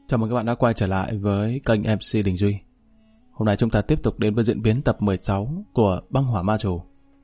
Chào mừng các bạn đã quay trở lại với kênh MC Đình Duy. Hôm nay chúng ta tiếp tục đến với diễn biến tập 16 của Băng Hỏa Ma Chủ.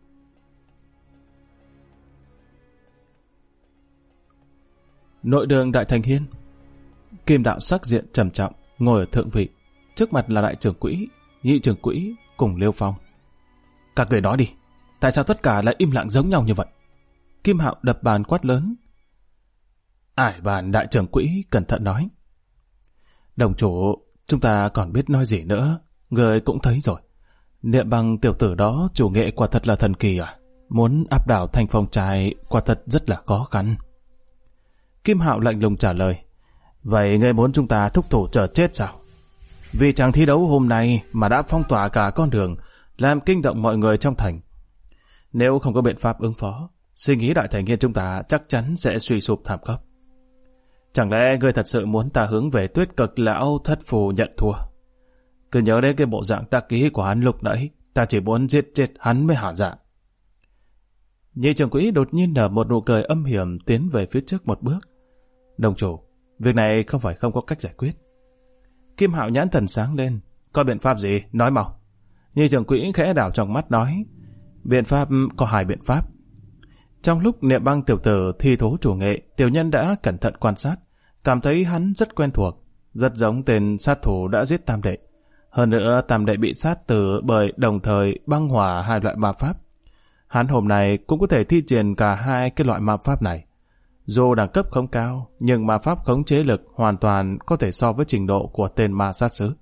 Nội đường Đại Thành Hiên. Kim đạo sắc diện trầm trọng, ngồi ở thượng vị. Trước mặt là đại trưởng quỹ, nhị trưởng quỹ cùng Liêu Phong. Các người nói đi, tại sao tất cả lại im lặng giống nhau như vậy? Kim Hạo đập bàn quát lớn. Ải bàn đại trưởng quỹ cẩn thận nói. Đồng chủ, chúng ta còn biết nói gì nữa, người cũng thấy rồi. Niệm Băng tiểu tử đó chủ nghệ quả thật là thần kỳ à? Muốn áp đảo Thanh Phong Trai quả thật rất là khó khăn. Kim Hạo lạnh lùng trả lời. Vậy ngươi muốn chúng ta thúc thủ chờ chết sao? Vì chàng thi đấu hôm nay mà đã phong tỏa cả con đường, làm kinh động mọi người trong thành. Nếu không có biện pháp ứng phó, suy nghĩ Đại Thành Hiên chúng ta chắc chắn sẽ suy sụp thảm khốc. Chẳng lẽ ngươi thật sự muốn ta hướng về Tuyết Cực lão thất phù nhận thua? Cứ nhớ đến cái bộ dạng đắc ý của hắn lúc nãy, ta chỉ muốn giết chết hắn mới hả dạ. Nhị trưởng quỹ đột nhiên nở một nụ cười âm hiểm tiến về phía trước một bước. Đồng chủ, việc này không phải không có cách giải quyết. Kim Hạo nhãn thần sáng lên. Có biện pháp gì? Nói mau. Nhị trưởng quỹ khẽ đảo trong mắt nói. Biện pháp có hai biện pháp. Trong lúc Niệm Băng tiểu tử thi thố chủ nghệ, tiểu nhân đã cẩn thận quan sát, cảm thấy hắn rất quen thuộc, rất giống tên sát thủ đã giết Tam Đệ. Hơn nữa Tam Đệ bị sát tử bởi đồng thời băng hỏa hai loại ma pháp. Hắn hôm nay cũng có thể thi triển cả hai cái loại ma pháp này. Dù đẳng cấp không cao, nhưng ma pháp khống chế lực hoàn toàn có thể so với trình độ của tên ma sát sứ.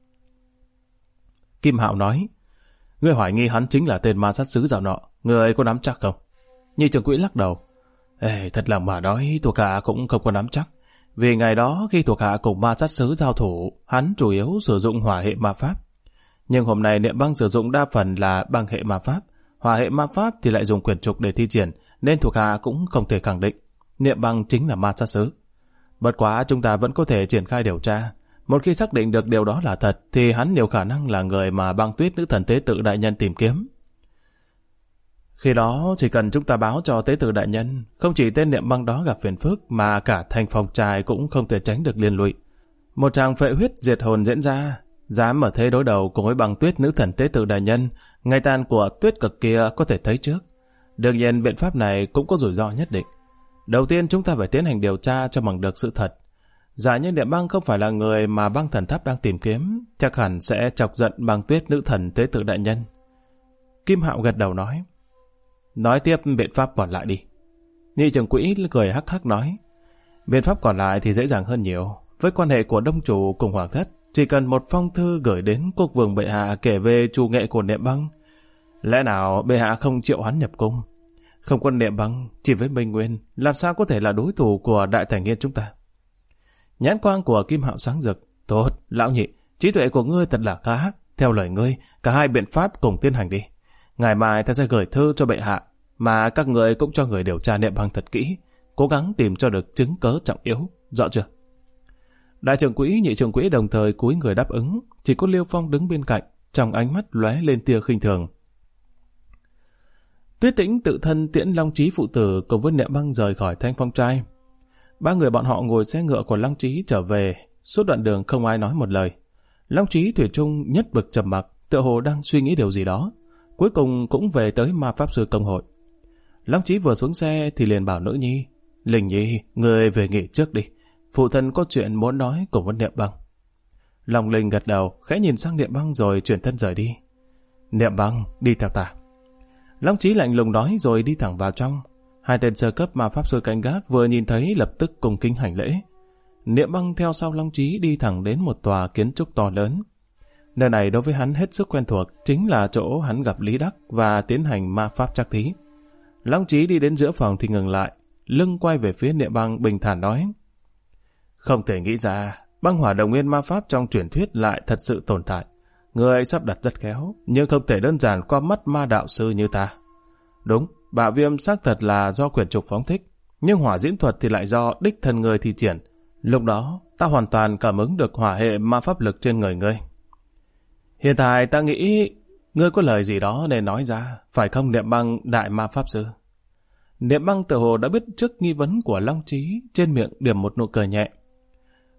Kim Hạo nói, ngươi hoài nghi hắn chính là tên ma sát sứ dạo nọ, ngươi có nắm chắc không? Nhị trưởng quỹ lắc đầu. Thật lòng mà nói, thuộc hạ cũng không có nắm chắc. Vì ngày đó khi thuộc hạ cùng ma sát sứ giao thủ, hắn chủ yếu sử dụng hỏa hệ ma pháp. Nhưng hôm nay Niệm Băng sử dụng đa phần là băng hệ ma pháp, hỏa hệ ma pháp thì lại dùng quyển trục để thi triển, nên thuộc hạ cũng không thể khẳng định Niệm Băng chính là ma sát sứ. Bất quá chúng ta vẫn có thể triển khai điều tra. Một khi xác định được điều đó là thật, thì hắn nhiều khả năng là người mà Băng Tuyết nữ thần tế tự đại nhân tìm kiếm. Khi đó chỉ cần chúng ta báo cho tế tự đại nhân, không chỉ tên Niệm Băng đó gặp phiền phức mà cả Thanh Phong Trai cũng không thể tránh được liên lụy. Một tràng phệ huyết diệt hồn diễn ra, dám ở thế đối đầu cùng với Băng Tuyết nữ thần tế tự đại nhân, ngày tàn của Tuyết Cực kia có thể thấy trước. Đương nhiên biện pháp này cũng có rủi ro nhất định. Đầu tiên chúng ta phải tiến hành điều tra cho bằng được sự thật. Giả như Niệm Băng không phải là người mà Băng Thần Tháp đang tìm kiếm, chắc hẳn sẽ chọc giận Băng Tuyết nữ thần tế tự đại nhân. Kim Hạo gật đầu nói. Nói tiếp biện pháp còn lại đi. Nhị trưởng quỹ cười hắc hắc nói. Biện pháp còn lại thì dễ dàng hơn nhiều. Với quan hệ của đông chủ cùng hoàng thất, chỉ cần một phong thư gửi đến quốc vương bệ hạ kể về chủ nghệ của Niệm Băng. Lẽ nào bệ hạ không triệu hắn nhập cung? Không có Niệm Băng, chỉ với Minh Nguyên, làm sao có thể là đối thủ của Đại Thành Hiên chúng ta? Nhãn quang của Kim Hạo sáng rực. Tốt, lão nhị, trí tuệ của ngươi thật là khá. Theo lời ngươi, cả hai biện pháp cùng tiến hành đi. Ngày mai ta sẽ gửi thư cho bệ hạ, mà các người cũng cho người điều tra Niệm Băng thật kỹ, cố gắng tìm cho được chứng cớ trọng yếu, rõ chưa? Đại trưởng quỹ, nhị trưởng quỹ đồng thời cúi người đáp ứng, chỉ có Liêu Phong đứng bên cạnh, trong ánh mắt lóe lên tia khinh thường. Tuyết Tĩnh tự thân tiễn Long Chí phụ tử cùng với Niệm Băng rời khỏi Thanh Phong Trai. Ba người bọn họ ngồi xe ngựa của Long Chí trở về, suốt đoạn đường không ai nói một lời. Long Chí thủy chung nhất bực trầm mặc, tựa hồ đang suy nghĩ điều gì đó. Cuối cùng cũng về tới ma pháp sư công hội. Long Chí vừa xuống xe thì liền bảo nữ nhi, Linh Nhi, người về nghỉ trước đi, phụ thân có chuyện muốn nói cùng với Niệm Băng. Long Linh gật đầu, khẽ nhìn sang Niệm Băng rồi chuyển thân rời đi. Niệm Băng, đi theo ta. Long Chí lạnh lùng nói rồi đi thẳng vào trong. Hai tên sơ cấp ma pháp sư canh gác vừa nhìn thấy lập tức cùng kính hành lễ. Niệm Băng theo sau Long Chí đi thẳng đến một tòa kiến trúc to lớn. Nơi này đối với hắn hết sức quen thuộc, chính là chỗ hắn gặp Lý Đắc và tiến hành ma pháp trắc thí. Long Chí đi đến giữa phòng thì ngừng lại, lưng quay về phía Niệm Băng bình thản nói. Không thể nghĩ ra, băng hỏa đồng nguyên ma pháp trong truyền thuyết lại thật sự tồn tại. Người sắp đặt rất khéo, nhưng không thể đơn giản qua mắt ma đạo sư như ta. Đúng, bạo viêm xác thật là do quyển trục phóng thích, nhưng hỏa diễn thuật thì lại do đích thân người thi triển. Lúc đó, ta hoàn toàn cảm ứng được hỏa hệ ma pháp lực trên người ngươi. Hiện tại ta nghĩ ngươi có lời gì đó nên nói ra, phải không Niệm Băng đại ma pháp sư? Niệm Băng tự hồ đã biết trước nghi vấn của Long Chí, trên miệng điểm một nụ cười nhẹ.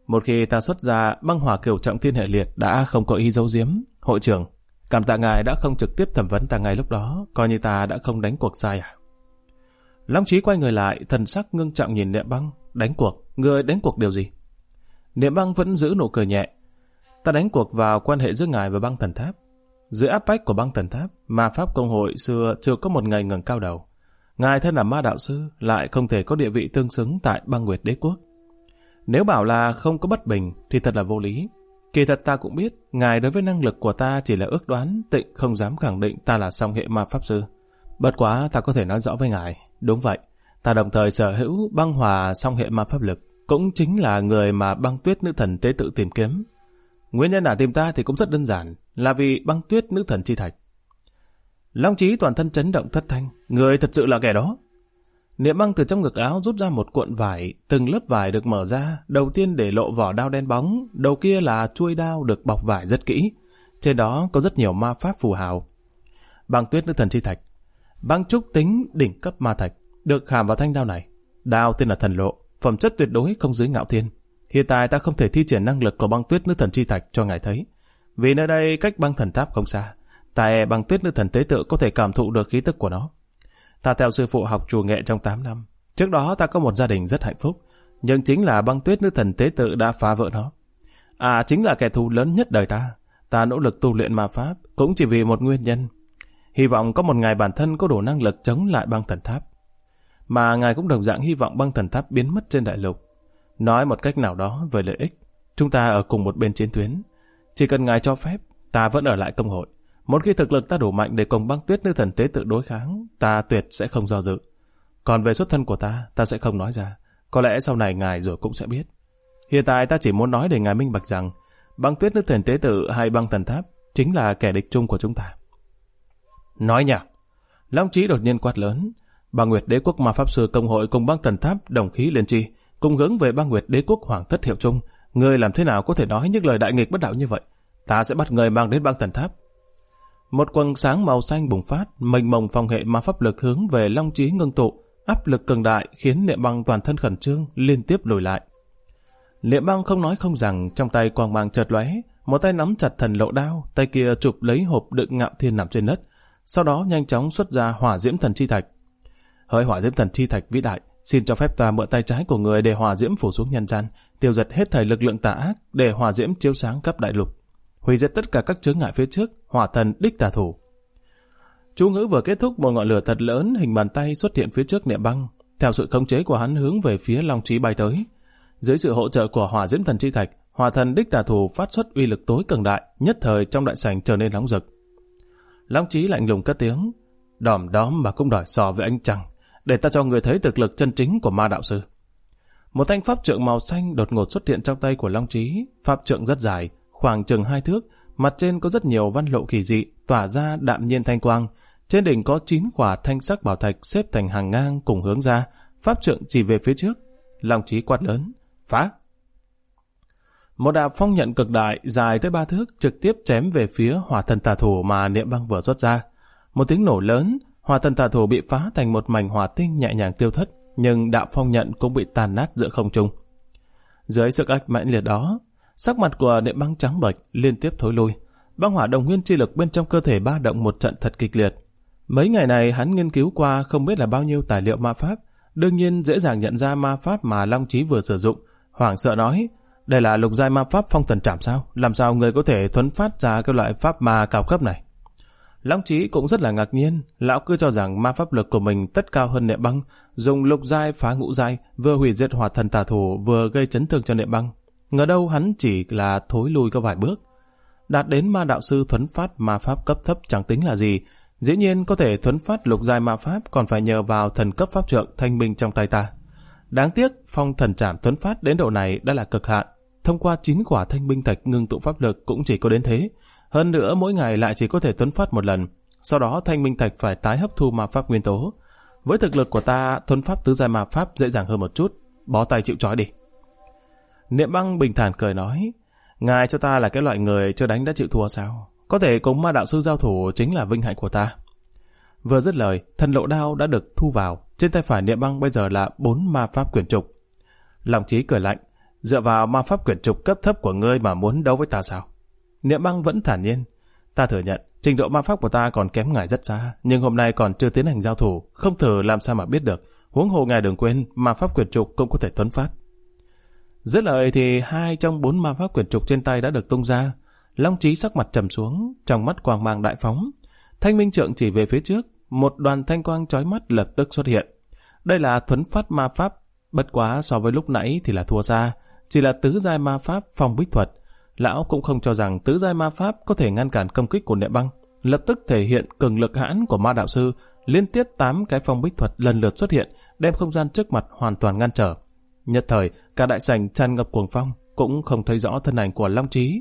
Một khi ta xuất ra băng hỏa cửu trọng thiên hệ liệt đã không có ý giấu giếm. Hội trưởng, cảm tạ ngài đã không trực tiếp thẩm vấn ta ngay lúc đó, coi như ta đã không đánh cuộc sai à? Long Chí quay người lại, thần sắc ngưng trọng nhìn Niệm Băng. Đánh cuộc? Người đánh cuộc điều gì? Niệm Băng vẫn giữ nụ cười nhẹ. Ta đánh cuộc vào quan hệ giữa ngài và băng thần tháp. Dưới áp bách của băng thần tháp, ma pháp công hội xưa chưa có một ngày ngẩng cao đầu. Ngài thân là ma đạo sư, lại không thể có địa vị tương xứng tại băng nguyệt đế quốc. Nếu bảo là không có bất bình thì thật là vô lý. Kỳ thật ta cũng biết, ngài đối với năng lực của ta chỉ là ước đoán, Tịnh không dám khẳng định ta là song hệ ma pháp sư. Bất quá ta có thể nói rõ với ngài, đúng vậy, ta đồng thời sở hữu băng hòa song hệ ma pháp lực, cũng chính là người mà băng tuyết nữ thần tế tự tìm kiếm. Nguyên nhân đã tìm ta thì cũng rất đơn giản, là vì băng tuyết nữ thần chi thạch. Long Chí toàn thân chấn động thất thanh, người thật sự là kẻ đó. Niệm Băng từ trong ngực áo rút ra một cuộn vải, từng lớp vải được mở ra, đầu tiên để lộ vỏ đao đen bóng, đầu kia là chuôi đao được bọc vải rất kỹ, trên đó có rất nhiều ma pháp phù hào. Băng tuyết nữ thần chi thạch, băng trúc tính đỉnh cấp ma thạch, được hàm vào thanh đao này. Đao tên là thần lộ, phẩm chất tuyệt đối không dưới ngạo thiên. Hiện tại ta không thể thi triển năng lực của băng tuyết nữ thần chi thạch cho ngài thấy, vì nơi đây cách băng thần tháp không xa. Tại băng tuyết nữ thần tế tự có thể cảm thụ được khí tức của nó. Ta theo sư phụ học chủ nghệ trong 8 năm. Trước đó ta có một gia đình rất hạnh phúc, nhưng chính là băng tuyết nữ thần tế tự đã phá vỡ nó. Chính là kẻ thù lớn nhất đời ta. Ta nỗ lực tu luyện ma pháp cũng chỉ vì một nguyên nhân. Hy vọng có một ngày bản thân có đủ năng lực chống lại băng thần tháp. Mà ngài cũng đồng dạng hy vọng băng thần tháp biến mất trên đại lục. Nói một cách nào đó về lợi ích, chúng ta ở cùng một bên chiến tuyến. Chỉ cần ngài cho phép, ta vẫn ở lại công hội. Một khi thực lực ta đủ mạnh để cùng băng tuyết nữ thần tế tự đối kháng, ta tuyệt sẽ không do dự. Còn về xuất thân của ta sẽ không nói ra. Có lẽ sau này ngài rồi cũng sẽ biết. Hiện tại ta chỉ muốn nói để ngài minh bạch rằng băng tuyết nữ thần tế tự hay băng thần tháp chính là kẻ địch chung của chúng ta. Nói nhảm. Long Chí đột nhiên quát lớn. Băng Nguyệt Đế quốc ma pháp sư công hội cùng băng thần tháp đồng khí liên tri, cùng hướng về Băng Nguyệt Đế quốc hoàng thất hiệu chung. Ngươi làm thế nào có thể nói những lời đại nghịch bất đạo như vậy? Ta sẽ bắt người mang đến băng thần tháp. Một quầng sáng màu xanh bùng phát, mênh mông phong hệ ma pháp lực hướng về Long Chí ngưng tụ, áp lực cường đại khiến Niệm Băng toàn thân khẩn trương, liên tiếp lùi lại. Niệm Băng không nói không rằng, trong tay quang mang chợt lóe, một tay nắm chặt thần lộ đao, tay kia chụp lấy hộp đựng ngạo thiên nằm trên đất, sau đó nhanh chóng xuất ra hỏa diễm thần chi thạch. Hỡi hỏa diễm thần chi thạch vĩ đại, xin cho phép ta mượn tay trái của người để hỏa diễm phủ xuống nhân gian, tiêu diệt hết thảy lực lượng tà ác, để hỏa diễm chiếu sáng khắp đại lục, hủy diệt tất cả các chướng ngại phía trước. Hỏa thần đích tà thủ. Chú ngữ vừa kết thúc, một ngọn lửa thật lớn hình bàn tay xuất hiện phía trước Niệm Băng, theo sự khống chế của hắn hướng về phía Long Chí bay tới. Dưới sự hỗ trợ của hỏa diễm thần chi thạch, hỏa thần đích tà thủ phát xuất uy lực tối cường đại, nhất thời trong đại sảnh trở nên nóng rực. Long Chí lạnh lùng cất tiếng, đòm đóm mà cũng đòi so với anh chăng, để ta cho người thấy thực lực chân chính của ma đạo sư. Một thanh pháp trượng màu xanh đột ngột xuất hiện trong tay của Long Chí. Pháp trượng rất dài, khoảng chừng 2 thước, mặt trên có rất nhiều văn lộ kỳ dị, tỏa ra đạm nhiên thanh quang. Trên đỉnh có 9 quả thanh sắc bảo thạch xếp thành hàng ngang cùng hướng ra. Pháp trượng chỉ về phía trước. Long Chí quát lớn, phá! Một đạo phong nhận cực đại dài tới 3 thước trực tiếp chém về phía hỏa thần tà thủ mà Niệm Băng vừa xuất ra. Một tiếng nổ lớn, hỏa thần tà thủ bị phá thành một mảnh hỏa tinh nhẹ nhàng tiêu thất, nhưng đạo phong nhận cũng bị tàn nát giữa không trung. Dưới sức ách mãnh liệt đó, sắc mặt của Niệm Băng trắng bệch, liên tiếp thối lui. Băng hỏa đồng nguyên chi lực bên trong cơ thể ba động một trận thật kịch liệt. Mấy ngày này hắn nghiên cứu qua không biết là bao nhiêu tài liệu ma pháp, đương nhiên dễ dàng nhận ra ma pháp mà Long Chí vừa sử dụng. Hoảng sợ nói, đây là lục giai ma pháp phong thần trảm sao? Làm sao người có thể thuấn phát ra cái loại pháp ma cao cấp này? Long Chí cũng rất là ngạc nhiên, lão cứ cho rằng ma pháp lực của mình tất cao hơn Niệm Băng, dùng lục giai phá ngũ giai, vừa hủy diệt hỏa thần tà thủ vừa gây chấn thương cho Niệm Băng. Ngờ đâu hắn chỉ là thối lui có vài bước. Đạt đến ma đạo sư thuấn phát ma pháp cấp thấp chẳng tính là gì, dĩ nhiên có thể thuấn phát lục giai ma pháp còn phải nhờ vào thần cấp pháp trượng thanh minh trong tay ta. Đáng tiếc phong thần trảm thuấn phát đến độ này đã là cực hạn, thông qua 9 quả thanh minh thạch ngưng tụ pháp lực cũng chỉ có đến thế. Hơn nữa mỗi ngày lại chỉ có thể thuấn phát một lần, sau đó thanh minh thạch phải tái hấp thu ma pháp nguyên tố. Với thực lực của ta, thuấn phát tứ giai ma pháp dễ dàng hơn một chút, bó tay chịu trói đi. Niệm Băng bình thản cười nói, ngài cho ta là cái loại người chưa đánh đã chịu thua sao? Có thể cùng ma đạo sư giao thủ chính là vinh hạnh của ta. Vừa dứt lời, thần lộ đao đã được thu vào, trên tay phải Niệm Băng bây giờ là 4 ma pháp quyển trục. Long Chí cười lạnh, Dựa vào ma pháp quyển trục cấp thấp của ngươi mà muốn đấu với ta sao? Niệm Băng vẫn thản nhiên. Ta thừa nhận, trình độ ma pháp của ta còn kém ngài rất xa, nhưng hôm nay còn chưa tiến hành giao thủ, không thử làm sao mà biết được. Huống hồ ngài đừng quên, ma pháp quyển trục cũng có thể thuấn phát. Dứt lời thì 2 trong 4 ma pháp quyển trục trên tay đã được tung ra. Long Chí sắc mặt trầm xuống, trong mắt quang mang đại phóng. Thanh minh trượng chỉ về phía trước, một đoàn thanh quang chói mắt lập tức xuất hiện. Đây là thuấn phát ma pháp, bất quá so với lúc nãy thì là thua xa, chỉ là tứ giai ma pháp phong bích thuật. Lão cũng không cho rằng tứ giai ma pháp có thể ngăn cản công kích của Niệm Băng, lập tức thể hiện cường lực hãn của ma đạo sư, liên tiếp 8 cái phong bích thuật lần lượt xuất hiện, đem không gian trước mặt hoàn toàn ngăn trở. Nhất thời, cả đại sảnh tràn ngập cuồng phong, cũng không thấy rõ thân ảnh của Long Chí.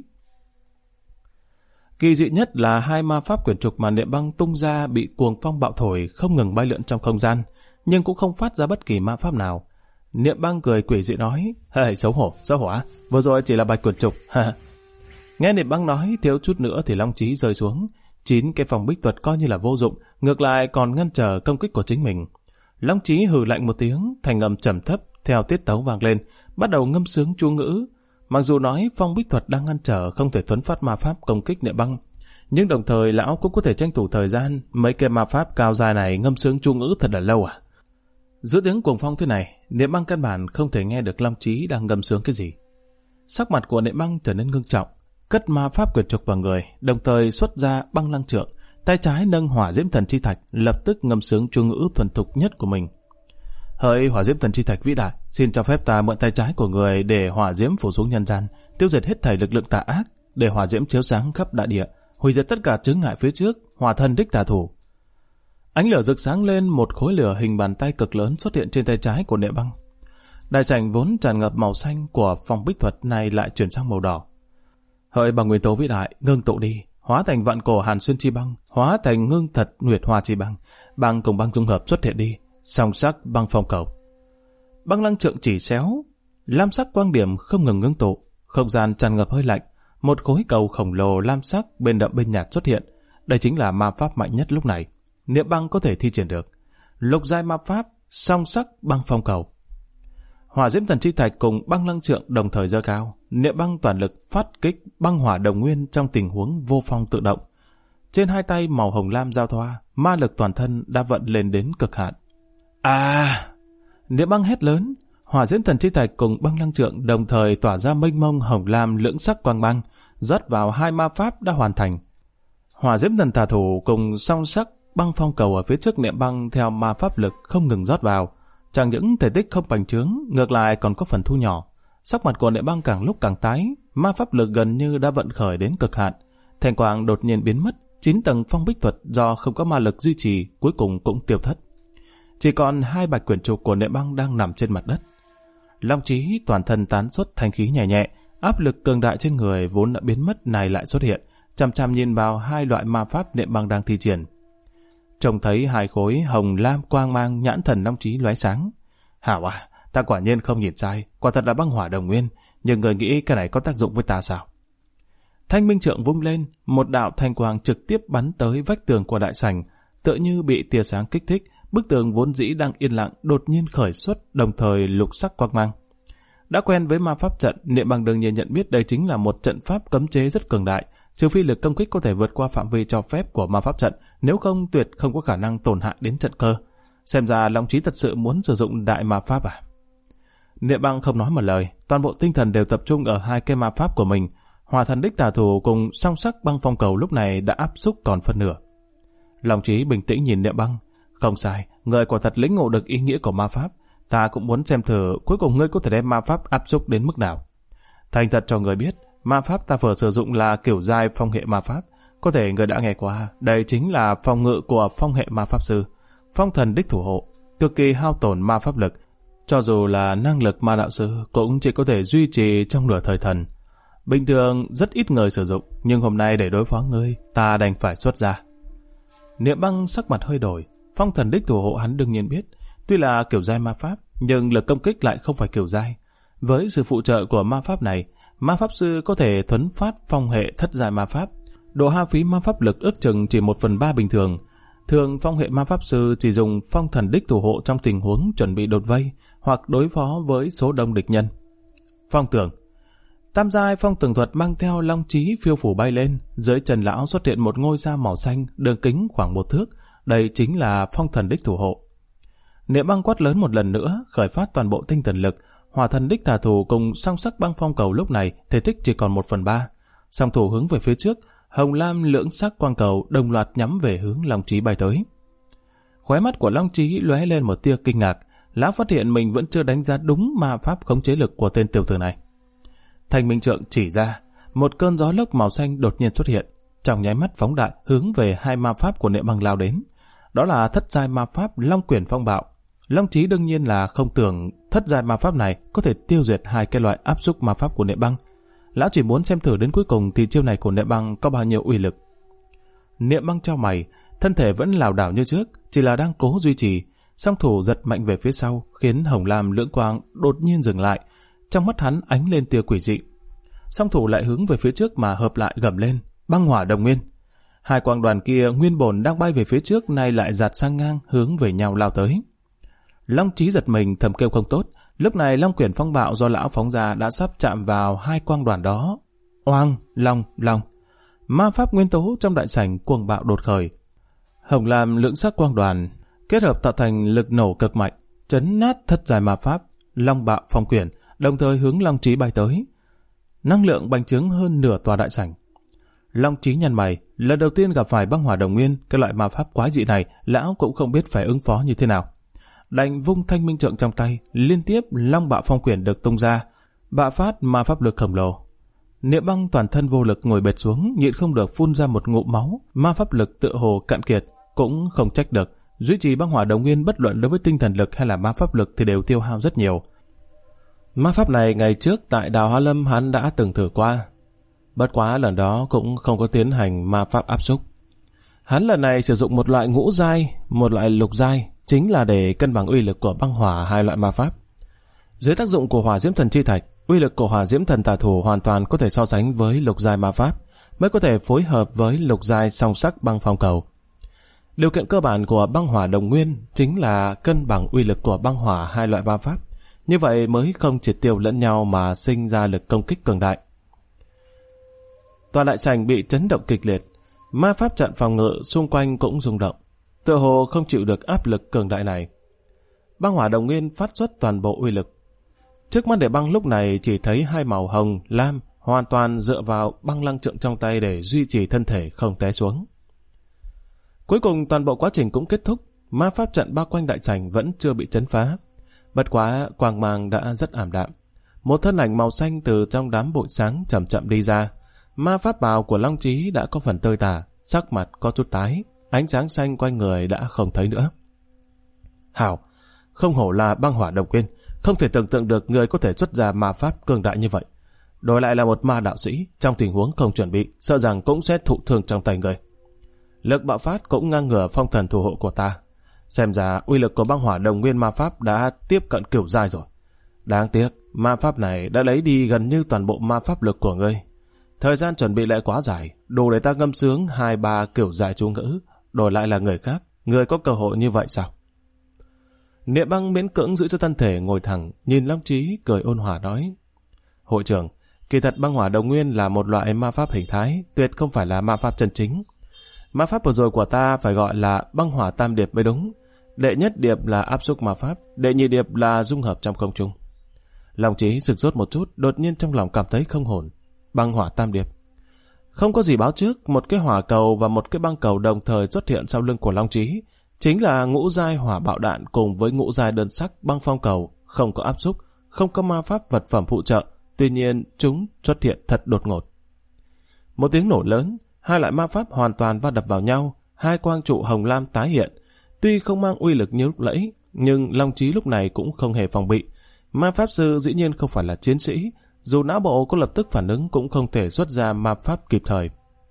Kỳ dị nhất là 2 ma pháp quyển trục mà Niệm Băng tung ra bị cuồng phong bạo thổi không ngừng bay lượn trong không gian, nhưng cũng không phát ra bất kỳ ma pháp nào. Niệm Băng cười quỷ dị nói, xấu hổ á, vừa rồi chỉ là bạch quyển trục. Nghe Niệm Băng nói, thiếu chút nữa thì Long Chí rơi xuống. 9 cái phong bích thuật coi như là vô dụng, ngược lại còn ngăn trở công kích của chính mình. Long Chí hừ lạnh một tiếng, thành âm trầm thấp theo tiết tấu vang lên, bắt đầu ngâm sướng chú ngữ. Mặc dù nói phong bích thuật đang ngăn trở không thể thuấn phát ma pháp công kích Niệm Băng, nhưng đồng thời lão cũng có thể tranh thủ thời gian. Mấy cái ma pháp cao dài này ngâm sướng chú ngữ thật là lâu à? Giữa tiếng cuồng phong thế này, Niệm Băng căn bản không thể nghe được Long Chí đang ngâm sướng cái gì. Sắc mặt của Niệm Băng trở nên ngưng trọng, cất ma pháp quyển trục vào người, đồng thời xuất ra băng lăng trượng, tay trái nâng hỏa diễm thần chi thạch, lập tức ngâm sướng chú ngữ thuần thục nhất của mình. Hỡi hỏa diễm thần chi thạch vĩ đại, xin cho phép ta mượn tay trái của người để hỏa diễm phủ xuống nhân gian, tiêu diệt hết thảy lực lượng tà ác, để hỏa diễm chiếu sáng khắp đại địa, hủy diệt tất cả chướng ngại phía trước, hỏa thần đích tà thủ. Ánh lửa rực sáng lên, một khối lửa hình bàn tay cực lớn xuất hiện trên tay trái của Niệm Băng. Đại sảnh vốn tràn ngập màu xanh của phong bích thuật này lại chuyển sang màu đỏ. Hỡi bằng nguyên tố vĩ đại, ngưng tụ đi, hóa thành vạn cổ hàn xuyên chi băng, hóa thành ngưng thật nguyệt hoa chi băng, băng cùng băng dung hợp xuất hiện đi, song sắc băng phong cầu. Băng lăng trượng chỉ xéo, lam sắc quang điểm không ngừng ngưng tụ, không gian tràn ngập hơi lạnh, một khối cầu khổng lồ lam sắc bên đậm bên nhạt xuất hiện. Đây chính là ma pháp mạnh nhất lúc này Niệm Băng có thể thi triển được. Lục giai ma pháp song sắc băng phong cầu. Hỏa diễm thần chi thạch cùng băng lăng trượng đồng thời giơ cao, Niệm Băng toàn lực phát kích băng hỏa đồng nguyên trong tình huống vô phong tự động. Trên hai tay màu hồng lam giao thoa, ma lực toàn thân đã vận lên đến cực hạn. Niệm Băng hét lớn, hỏa diễm thần chi thạch cùng băng lăng trượng đồng thời tỏa ra mênh mông hồng lam lưỡng sắc quang băng, rót vào 2 ma pháp đã hoàn thành. Hỏa diễm thần tà thủ cùng song sắc băng phong cầu ở phía trước Niệm Băng theo ma pháp lực không ngừng rót vào, chẳng những thể tích không bành trướng, ngược lại còn có phần thu nhỏ. Sắc mặt của Niệm Băng càng lúc càng tái, ma pháp lực gần như đã vận khởi đến cực hạn. Thanh quang đột nhiên biến mất, 9 tầng phong bích thuật do không có ma lực duy trì cuối cùng cũng tiêu thất. Chỉ còn 2 bạch quyển trục của Niệm Băng đang nằm trên mặt đất. Long Chí toàn thân tán xuất thanh khí nhẹ nhẹ, áp lực cường đại trên người vốn đã biến mất này lại xuất hiện, chằm chằm nhìn vào 2 loại ma pháp Niệm Băng đang thi triển. Trông thấy 2 khối hồng lam quang mang, nhãn thần Long Chí lóe sáng. Hảo à, ta quả nhiên không nhìn sai, quả thật là băng hỏa đồng nguyên, nhưng người nghĩ cái này có tác dụng với ta sao? Thanh minh trượng vung lên, một đạo thanh quang trực tiếp bắn tới vách tường của đại sảnh, tựa như bị tia sáng kích thích, bức tường vốn dĩ đang yên lặng đột nhiên khởi xuất, đồng thời lục sắc quang mang. Đã quen với ma pháp trận, Niệm Băng đương nhiên nhận biết đây chính là một trận pháp cấm chế rất cường đại, trừ phi lực công kích có thể vượt qua phạm vi cho phép của ma pháp trận, nếu không tuyệt không có khả năng tổn hại đến trận cơ. Xem ra Long Chí thật sự muốn sử dụng đại ma pháp à? Niệm Băng không nói một lời, toàn bộ tinh thần đều tập trung ở 2 cái ma pháp của mình. Hỏa thần đích tà thủ cùng song sắc băng phong cầu lúc này đã áp xúc còn phân nửa. Long Chí bình tĩnh nhìn Niệm Băng, không sai, người quả thật lĩnh ngộ được ý nghĩa của ma pháp. Ta cũng muốn xem thử cuối cùng ngươi có thể đem ma pháp áp xúc đến mức nào. Thành thật cho người biết, ma pháp ta vừa sử dụng là kiểu giai phong hệ ma pháp. Có thể người đã nghe qua, đây chính là phòng ngự của phong hệ ma pháp sư, phong thần đích thủ hộ, cực kỳ hao tổn ma pháp lực. Cho dù là năng lực ma đạo sư cũng chỉ có thể duy trì trong nửa thời thần. Bình thường rất ít người sử dụng, nhưng hôm nay để đối phó ngươi, ta đành phải xuất ra. Niệm Băng sắc mặt hơi đổi, phong thần đích thủ hộ hắn đương nhiên biết, tuy là kiểu giai ma pháp, nhưng lực công kích lại không phải kiểu giai. Với sự phụ trợ của ma pháp này, ma pháp sư có thể thuấn phát phong hệ thất giai ma pháp. Độ hao phí ma pháp lực ước chừng chỉ 1/3 bình thường. Thường phong hệ ma pháp sư chỉ dùng phong thần đích thủ hộ trong tình huống chuẩn bị đột vây hoặc đối phó với số đông địch nhân. Phong tường. Tam giai phong tường thuật mang theo long chí phiêu phủ bay lên, dưới chân lão xuất hiện một ngôi sao màu xanh, đường kính khoảng 1 thước, đây chính là phong thần đích thủ hộ. Niệm băng quát lớn một lần nữa, khởi phát toàn bộ tinh thần lực, hỏa thần đích thả thủ cùng song sắc băng phong cầu lúc này thể tích chỉ còn 1/3. Song thủ hướng về phía trước, hồng lam lưỡng sắc quang cầu đồng loạt nhắm về hướng long chí bay tới. Khóe mắt của long chí lóe lên một tia kinh ngạc, lão phát hiện mình vẫn chưa đánh giá đúng ma pháp khống chế lực của tên tiểu tử này. Thanh minh trượng chỉ ra, một cơn gió lốc màu xanh đột nhiên xuất hiện, trong nháy mắt phóng đại hướng về hai ma pháp của Niệm băng lao đến. Đó là thất giai ma pháp Long Quyển Phong Bạo. Long Chí đương nhiên là không tưởng thất giai ma pháp này có thể tiêu diệt hai cái loại áp xúc ma pháp của Niệm băng. Lão chỉ muốn xem thử đến cuối cùng thì chiêu này của Niệm băng có bao nhiêu uy lực. Niệm băng chau mày, thân thể vẫn lảo đảo như trước, chỉ là đang cố duy trì. Song thủ giật mạnh về phía sau, khiến hồng lam lưỡng quang đột nhiên dừng lại. Trong mắt hắn ánh lên tia quỷ dị. Song thủ lại hướng về phía trước mà hợp lại gầm lên, băng hỏa đồng nguyên. Hai quang đoàn kia nguyên bổn đang bay về phía trước, nay lại giạt sang ngang hướng về nhau lao tới. Long Chí giật mình thầm kêu không tốt. Lúc này Long Quyển Phong Bạo do lão phóng ra đã sắp chạm vào hai quang đoàn đó. Oang, long, long. Ma pháp nguyên tố trong đại sảnh cuồng bạo đột khởi. Hồng lam lưỡng sắc quang đoàn kết hợp tạo thành lực nổ cực mạnh, chấn nát thất giai ma pháp Long Bạo Phong Quyển, đồng thời hướng Long Chí bay tới. Năng lượng bành trướng hơn nửa tòa đại sảnh. Long Chí nhăn mày, lần đầu tiên gặp phải băng hỏa đồng nguyên, cái loại ma pháp quái dị này, lão cũng không biết phải ứng phó như thế nào. Đành vung thanh minh trượng trong tay, liên tiếp Long Bạo Phong Quyển được tung ra, bạo phát ma pháp lực khổng lồ. Niệm băng toàn thân vô lực ngồi bệt xuống, nhịn không được phun ra một ngụm máu, ma pháp lực tựa hồ cạn kiệt, cũng không trách được. Duy trì băng hỏa đồng nguyên bất luận đối với tinh thần lực hay là ma pháp lực thì đều tiêu hao rất nhiều. Ma pháp này ngày trước tại Đào Hoa Lâm hắn đã từng thử qua, bất quá lần đó cũng không có tiến hành ma pháp áp xúc. Hắn lần này sử dụng một loại ngũ giai, một loại lục giai, chính là để cân bằng uy lực của băng hỏa hai loại ma pháp. Dưới tác dụng của hỏa diễm thần chi thạch, uy lực của hỏa diễm thần tà thủ hoàn toàn có thể so sánh với lục giai ma pháp, mới có thể phối hợp với lục giai song sắc băng phong cầu. Điều kiện cơ bản của băng hỏa đồng nguyên chính là cân bằng uy lực của băng hỏa hai loại ma pháp, như vậy mới không triệt tiêu lẫn nhau mà sinh ra lực công kích cường đại. Toàn đại sảnh bị chấn động kịch liệt, ma pháp trận phòng ngự xung quanh cũng rung động, tựa hồ không chịu được áp lực cường đại này. Băng hỏa đồng nguyên phát xuất toàn bộ uy lực. Trước mắt Để Băng lúc này chỉ thấy hai màu hồng, lam, hoàn toàn dựa vào băng lăng trượng trong tay để duy trì thân thể không té xuống. Cuối cùng toàn bộ quá trình cũng kết thúc, ma pháp trận bao quanh đại sảnh vẫn chưa bị chấn phá. Bất quá quang mang đã rất ảm đạm. Một thân ảnh màu xanh từ trong đám bụi sáng chậm chậm đi ra. Ma pháp bào của Long Chí đã có phần tơi tả, sắc mặt có chút tái, ánh sáng xanh quanh người đã không thấy nữa. Hảo, không hổ là băng hỏa đồng nguyên, không thể tưởng tượng được người có thể xuất ra ma pháp cường đại như vậy. Đổi lại là một ma đạo sĩ, trong tình huống không chuẩn bị, sợ rằng cũng sẽ thụ thương trong tay người. Lực bạo phát cũng ngang ngửa phong thần thủ hộ của ta. Xem ra uy lực của băng hỏa đồng nguyên ma pháp đã tiếp cận cửu giai rồi. Đáng tiếc, ma pháp này đã lấy đi gần như toàn bộ ma pháp lực của ngươi. Thời gian chuẩn bị lại quá dài, đủ để ta ngâm sướng 2-3 cửu giai chú ngữ, đổi lại là người khác, người có cơ hội như vậy sao? Niệm băng miễn cưỡng giữ cho thân thể ngồi thẳng, nhìn Long Chí cười ôn hòa nói: Hội trưởng, kỳ thật băng hỏa đồng nguyên là một loại ma pháp hình thái, tuyệt không phải là ma pháp chân chính. Ma pháp vừa rồi của ta phải gọi là băng hỏa tam điệp mới đúng. Đệ nhất điệp là áp xúc ma pháp, đệ nhị điệp là dung hợp trong không trung. Long Chí sửng sốt một chút, đột nhiên trong lòng cảm thấy không ổn. Băng hỏa tam điệp. Không có gì báo trước, một cái hỏa cầu và một cái băng cầu đồng thời xuất hiện sau lưng của Long Chí. Chính là ngũ giai hỏa bạo đạn cùng với ngũ giai đơn sắc băng phong cầu, không có áp xúc, không có ma pháp vật phẩm phụ trợ, tuy nhiên chúng xuất hiện thật đột ngột. Một tiếng nổ lớn, hai loại ma pháp hoàn toàn va đập vào nhau, hai quang trụ hồng lam tái hiện. Tuy không mang uy lực như lúc nãy, nhưng Long Chí lúc này cũng không hề phòng bị. Ma pháp sư dĩ nhiên không phải là chiến sĩ, dù não bộ có lập tức phản ứng cũng không thể xuất ra ma pháp kịp thời.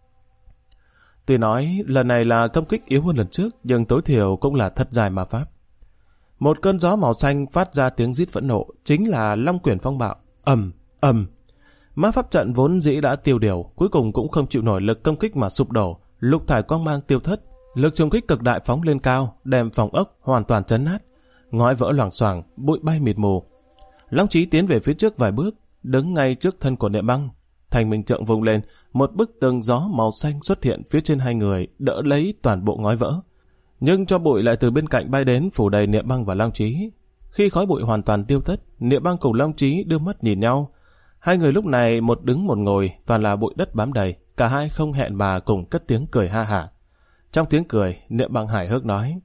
Tuy nói lần này là công kích yếu hơn lần trước, nhưng tối thiểu cũng là thất giai ma pháp. Một cơn gió màu xanh phát ra tiếng rít phẫn nộ, chính là Long Quyển Phong Bạo. Ầm, ầm. Ma pháp trận vốn dĩ đã tiêu điều, cuối cùng cũng không chịu nổi lực công kích mà sụp đổ, lục thải quang mang tiêu thất, lực trùng kích cực đại phóng lên cao, đem phòng ốc hoàn toàn chấn nát, ngói vỡ loảng xoảng, bụi bay mịt mù. Long Chí tiến về phía trước vài bước, đứng ngay trước thân của Niệm Băng. Thanh minh trượng vùng lên, một bức tường gió màu xanh xuất hiện phía trên hai người, đỡ lấy toàn bộ ngói vỡ. Nhưng cho bụi lại từ bên cạnh bay đến phủ đầy Niệm Băng và Long Chí. Khi khói bụi hoàn toàn tiêu tất, Niệm Băng cùng Long Chí đưa mắt nhìn nhau. Hai người lúc này một đứng một ngồi, toàn là bụi đất bám đầy, cả hai không hẹn mà cùng cất tiếng cười ha hả. Trong tiếng cười, Niệm Băng hài hước nói: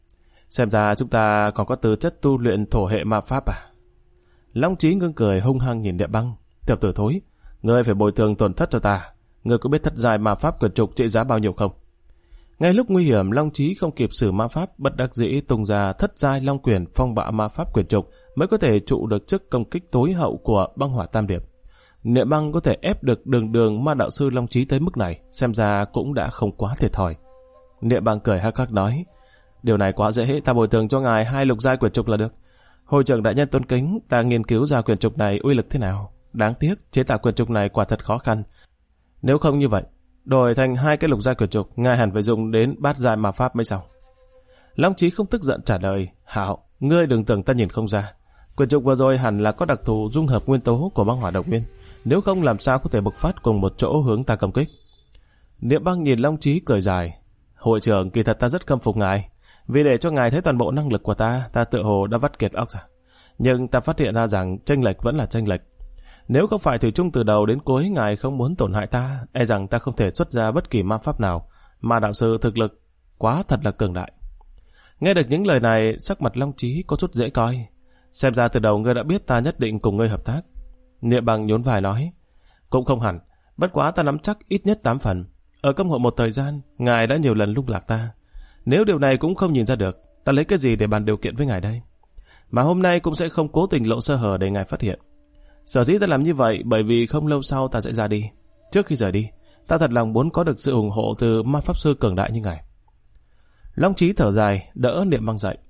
xem ra chúng ta còn có tư chất tu luyện thổ hệ ma pháp à? Long Chí ngưng cười hung hăng nhìn Niệm Băng: tiểu tử thối, ngươi phải bồi thường tổn thất cho ta. Ngươi có biết thất giai ma pháp quyển trục trị giá bao nhiêu không? Ngay lúc nguy hiểm, Long Chí không kịp sử ma pháp, bất đắc dĩ tung ra thất giai long quyển phong bạo ma pháp quyển trục mới có thể trụ được chức công kích tối hậu của băng hỏa tam điệp. Niệm Băng có thể ép được đường ma đạo sư Long Chí tới mức này, xem ra cũng đã không quá thiệt thòi. Niệm Băng cười hắc hắc nói: điều này quá dễ, ta bồi thường cho ngài 2 lục giai quyển trục là được. Hội trưởng đại nhân tôn kính, ta nghiên cứu ra quyển trục này uy lực thế nào. Đáng tiếc, chế tạo quyển trục này quả thật khó khăn. Nếu không như vậy, đổi thành 2 cái lục giai quyển trục, ngài hẳn phải dùng đến bát giai ma pháp mới xong. Long Chí không tức giận trả lời: hảo, ngươi đừng tưởng ta nhìn không ra. Quyển trục vừa rồi hẳn là có đặc thù dung hợp nguyên tố của băng hỏa độc nguyên, nếu không làm sao có thể bộc phát cùng một chỗ hướng ta công kích. Niệm Băng nhìn Long Chí cười dài: hội trưởng, kỳ thật ta rất khâm phục ngài, vì để cho ngài thấy toàn bộ năng lực của ta tựa hồ đã vắt kiệt óc ra. Nhưng ta phát hiện ra rằng chênh lệch vẫn là chênh lệch. Nếu không phải thủy chung từ đầu đến cuối ngài không muốn tổn hại ta, e rằng ta không thể xuất ra bất kỳ ma pháp nào, mà đạo sư thực lực quá thật là cường đại. Nghe được những lời này, sắc mặt Long Chí có chút dễ coi. Xem ra từ đầu ngươi đã biết ta nhất định cùng ngươi hợp tác. Niệm Băng nhún vai nói: cũng không hẳn, bất quá ta nắm chắc ít nhất 8 phần. Ở công hội một thời gian, ngài đã nhiều lần lung lạc ta. Nếu điều này cũng không nhìn ra được, ta lấy cái gì để bàn điều kiện với ngài đây? Mà hôm nay cũng sẽ không cố tình lộ sơ hở để ngài phát hiện. Sở dĩ ta làm như vậy bởi vì không lâu sau ta sẽ ra đi. Trước khi rời đi, ta thật lòng muốn có được sự ủng hộ từ ma pháp sư cường đại như ngài. Long Chí thở dài, đỡ Niệm Băng dậy.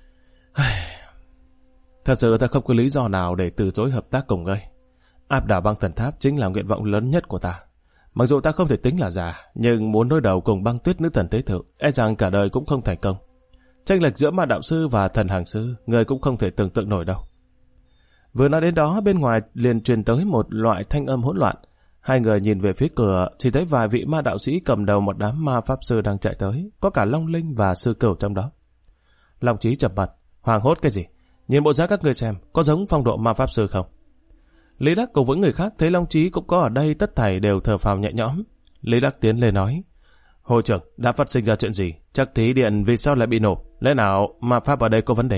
Thật sự ta không có lý do nào để từ chối hợp tác cùng ngươi. Áp đảo băng thần tháp chính là nguyện vọng lớn nhất của ta. Mặc dù ta không thể tính là già, nhưng muốn đối đầu cùng băng tuyết nữ thần tế thượng, e rằng cả đời cũng không thành công. Chênh lệch giữa ma đạo sư và thần hàng sư, người cũng không thể tưởng tượng nổi đâu. Vừa nói đến đó, bên ngoài liền truyền tới một loại thanh âm hỗn loạn. Hai người nhìn về phía cửa, chỉ thấy vài vị ma đạo sĩ cầm đầu một đám ma pháp sư đang chạy tới, có cả Long Linh và Sư Cửu trong đó. Long Chí chập mặt, hoảng hốt cái gì? Nhìn bộ dáng các người xem, có giống phong độ ma pháp sư không? Lý Lắc cùng với người khác thấy Long Chí cũng có ở đây, tất thảy đều thở phào nhẹ nhõm. Lý Lắc tiến lên nói: hội trưởng, đã phát sinh ra chuyện gì? Chắc thí điện vì sao lại bị nổ? Lẽ nào ma pháp ở đây có vấn đề?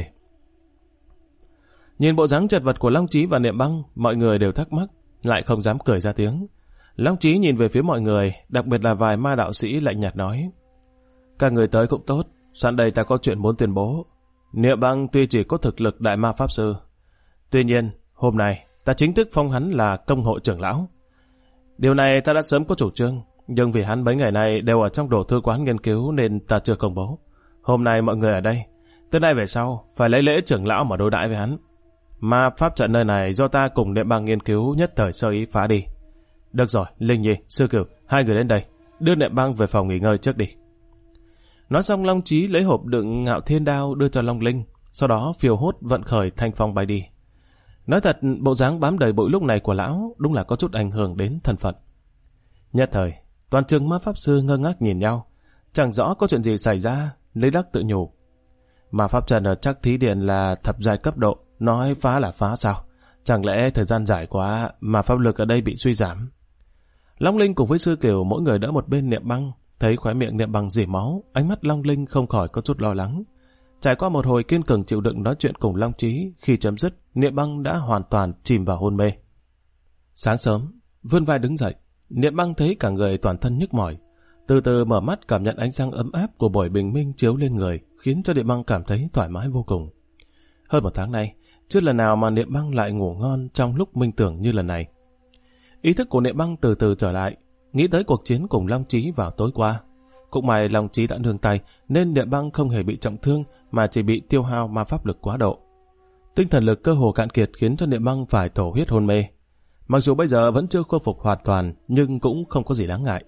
Nhìn bộ dáng chật vật của Long Chí và Niệm Băng, mọi người đều thắc mắc, lại không dám cười ra tiếng. Long Chí nhìn về phía mọi người, đặc biệt là vài ma đạo sĩ lạnh nhạt nói: các người tới cũng tốt, sẵn đây ta có chuyện muốn tuyên bố. Niệm Băng tuy chỉ có thực lực đại ma pháp sư, tuy nhiên hôm nay ta chính thức phong hắn là công hội trưởng lão. Điều này ta đã sớm có chủ trương, nhưng vì hắn mấy ngày nay đều ở trong đồ thư quán nghiên cứu nên ta chưa công bố. Hôm nay mọi người ở đây, từ nay về sau phải lấy lễ trưởng lão mà đối đãi với hắn. Ma pháp trận nơi này do ta cùng Niệm Băng nghiên cứu nhất thời sơ ý phá đi. Được rồi, Linh Nhi, Sư Cửu, hai người đến đây, đưa Niệm Băng về phòng nghỉ ngơi trước đi. Nói xong, Long Chí lấy hộp đựng Ngạo Thiên Đao đưa cho Long Linh, sau đó phiêu hốt vận khởi thanh phong bay đi. Nói thật, bộ dáng bám đầy bụi lúc này của lão đúng là có chút ảnh hưởng đến thân phận. Nhất thời, toàn trường ma pháp sư ngơ ngác nhìn nhau, chẳng rõ có chuyện gì xảy ra. Lý Đắc tự nhủ: ma pháp trận ở Trắc Thí Điện là thập giai cấp độ, nói phá là phá sao? Chẳng lẽ thời gian dài quá mà pháp lực ở đây bị suy giảm? Long Linh cùng với Sư Cửu mỗi người đỡ một bên Niệm Băng, thấy khóe miệng Niệm Băng rỉ máu, ánh mắt Long Linh không khỏi có chút lo lắng. Trải qua một hồi kiên cường chịu đựng nói chuyện cùng Long Chí, khi chấm dứt, Niệm Băng đã hoàn toàn chìm vào hôn mê. Sáng sớm, vươn vai đứng dậy, Niệm Băng thấy cả người toàn thân nhức mỏi, từ từ mở mắt cảm nhận ánh sáng ấm áp của buổi bình minh chiếu lên người, khiến cho Niệm Băng cảm thấy thoải mái vô cùng. Hơn một tháng nay, chưa lần nào mà Niệm Băng lại ngủ ngon trong lúc minh tưởng như lần này. Ý thức của Niệm Băng từ từ trở lại, nghĩ tới cuộc chiến cùng Long Chí vào tối qua. Cũng may Long Chí đã nương tay nên Niệm Băng không hề bị trọng thương mà chỉ bị tiêu hao ma pháp lực quá độ. Tinh thần lực cơ hồ cạn kiệt khiến cho Niệm Băng phải thổ huyết hôn mê. Mặc dù bây giờ vẫn chưa khôi phục hoàn toàn nhưng cũng không có gì đáng ngại.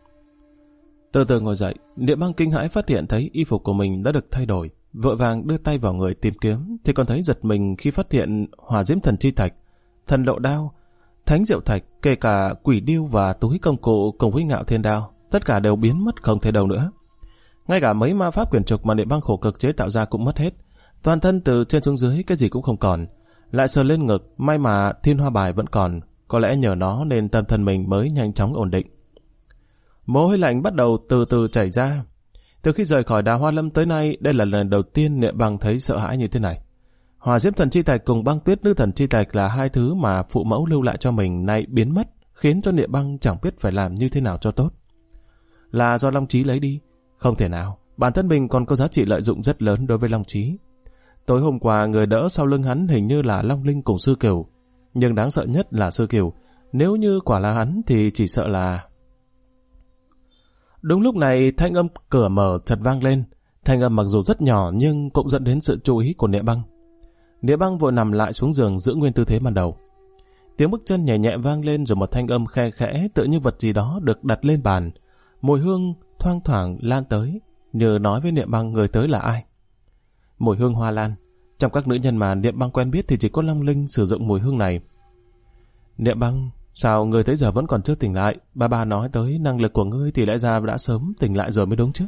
Từ từ ngồi dậy, Niệm Băng kinh hãi phát hiện thấy y phục của mình đã được thay đổi, vội vàng đưa tay vào người tìm kiếm thì còn thấy giật mình khi phát hiện hỏa diễm thần chi thạch, thần lộ đao thánh diệu thạch, kể cả quỷ điêu và túi công cụ cùng với ngạo thiên đao, tất cả đều biến mất không thấy đâu nữa. Ngay cả mấy ma pháp quyển trục mà Niệm Băng khổ cực chế tạo ra cũng mất hết. Toàn thân từ trên xuống dưới cái gì cũng không còn. Lại sờ lên ngực, may mà thiên hoa bài vẫn còn, có lẽ nhờ nó nên tâm thân mình mới nhanh chóng ổn định. Mồ hôi lạnh bắt đầu từ từ chảy ra. Từ khi rời khỏi Đào Hoa Lâm tới nay, đây là lần đầu tiên Niệm Băng thấy sợ hãi như thế này. Hỏa diễm thần chi thạch cùng băng tuyết nữ thần chi thạch là hai thứ mà phụ mẫu lưu lại cho mình nay biến mất, khiến cho Niệm Băng chẳng biết phải làm như thế nào cho tốt. Là do Long Chí lấy đi? Không thể nào, bản thân mình còn có giá trị lợi dụng rất lớn đối với Long Chí. Tối hôm qua người đỡ sau lưng hắn hình như là Long Linh cùng Sư Kiều, nhưng đáng sợ nhất là Sư Kiều. Nếu như quả là hắn thì chỉ sợ là... Đúng lúc này thanh âm cửa mở chợt vang lên. Thanh âm mặc dù rất nhỏ nhưng cũng dẫn đến sự chú ý của Niệm Băng. Niệm Băng vội nằm lại xuống giường giữ nguyên tư thế ban đầu. Tiếng bước chân nhẹ nhẹ vang lên rồi một thanh âm khe khẽ tựa như vật gì đó được đặt lên bàn. Mùi hương thoang thoảng lan tới, như nói với Niệm Băng người tới là ai. Mùi hương hoa lan. Trong các nữ nhân mà Niệm Băng quen biết thì chỉ có Long Linh sử dụng mùi hương này. Niệm Băng, sao người tới giờ vẫn còn chưa tỉnh lại? Bà nói tới năng lực của ngươi thì lẽ ra đã sớm tỉnh lại rồi mới đúng chứ.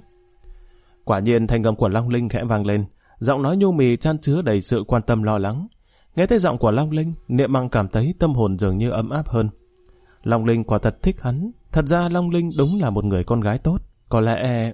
Quả nhiên thanh âm của Long Linh khẽ vang lên, giọng nói nhu mì chan chứa đầy sự quan tâm lo lắng. Nghe thấy giọng của Long Linh, Niệm Băng cảm thấy tâm hồn dường như ấm áp hơn. Long Linh quả thật thích hắn. Thật ra Long Linh đúng là một người con gái tốt. Có lẽ...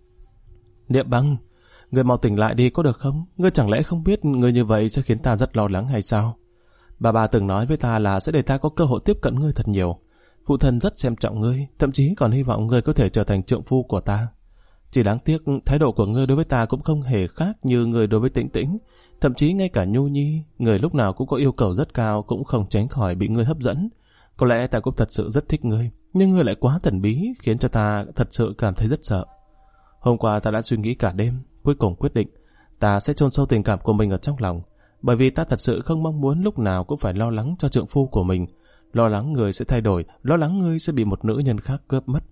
Niệm Băng, ngươi mau tỉnh lại đi có được không? Ngươi chẳng lẽ không biết ngươi như vậy sẽ khiến ta rất lo lắng hay sao? Bà từng nói với ta là sẽ để ta có cơ hội tiếp cận ngươi thật nhiều. Phụ thân rất xem trọng ngươi, thậm chí còn hy vọng ngươi có thể trở thành trượng phu của ta. Chỉ đáng tiếc thái độ của ngươi đối với ta cũng không hề khác như ngươi đối với Tĩnh Tĩnh. Thậm chí ngay cả Nhu Nhi, người lúc nào cũng có yêu cầu rất cao cũng không tránh khỏi bị ngươi hấp dẫn. Có lẽ ta cũng thật sự rất thích ngươi, nhưng ngươi lại quá thần bí khiến cho ta thật sự cảm thấy rất sợ. Hôm qua ta đã suy nghĩ cả đêm, cuối cùng quyết định ta sẽ chôn sâu tình cảm của mình ở trong lòng, bởi vì ta thật sự không mong muốn lúc nào cũng phải lo lắng cho trượng phu của mình, lo lắng người sẽ thay đổi, lo lắng ngươi sẽ bị một nữ nhân khác cướp mất.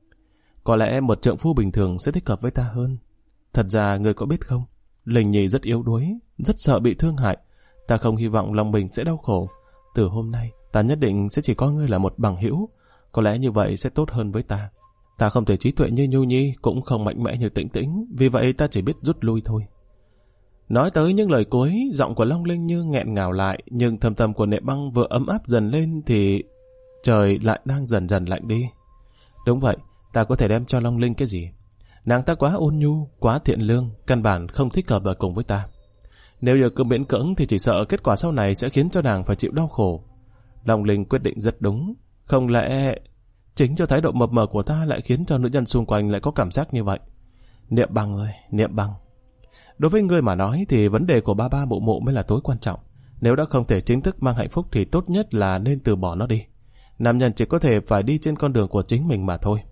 Có lẽ một trượng phu bình thường sẽ thích hợp với ta hơn. Thật ra ngươi có biết không, Linh Nhi rất yếu đuối, rất sợ bị thương hại. Ta không hy vọng lòng mình sẽ đau khổ. Từ hôm nay, ta nhất định sẽ chỉ coi ngươi là một bằng hữu. Có lẽ như vậy sẽ tốt hơn với ta. Ta không thể trí tuệ như Nhu Nhi, cũng không mạnh mẽ như Tĩnh Tĩnh, vì vậy ta chỉ biết rút lui thôi. Nói tới những lời cuối, giọng của Long Linh như nghẹn ngào lại, nhưng thâm tâm của Niệm Băng vừa ấm áp dần lên thì trời lại đang dần dần lạnh đi. Đúng vậy, ta có thể đem cho Long Linh cái gì? Nàng ta quá ôn nhu, quá thiện lương, căn bản không thích hợp ở cùng với ta. Nếu như cứ miễn cưỡng thì chỉ sợ kết quả sau này sẽ khiến cho nàng phải chịu đau khổ. Long Linh quyết định rất đúng. Không lẽ chính cho thái độ mập mờ của ta lại khiến cho nữ nhân xung quanh lại có cảm giác như vậy? Niệm Băng ơi, Niệm Băng. Đối với ngươi mà nói thì vấn đề của ba mụ mụ mới là tối quan trọng. Nếu đã không thể chính thức mang hạnh phúc thì tốt nhất là nên từ bỏ nó đi. Nam nhân chỉ có thể phải đi trên con đường của chính mình mà thôi.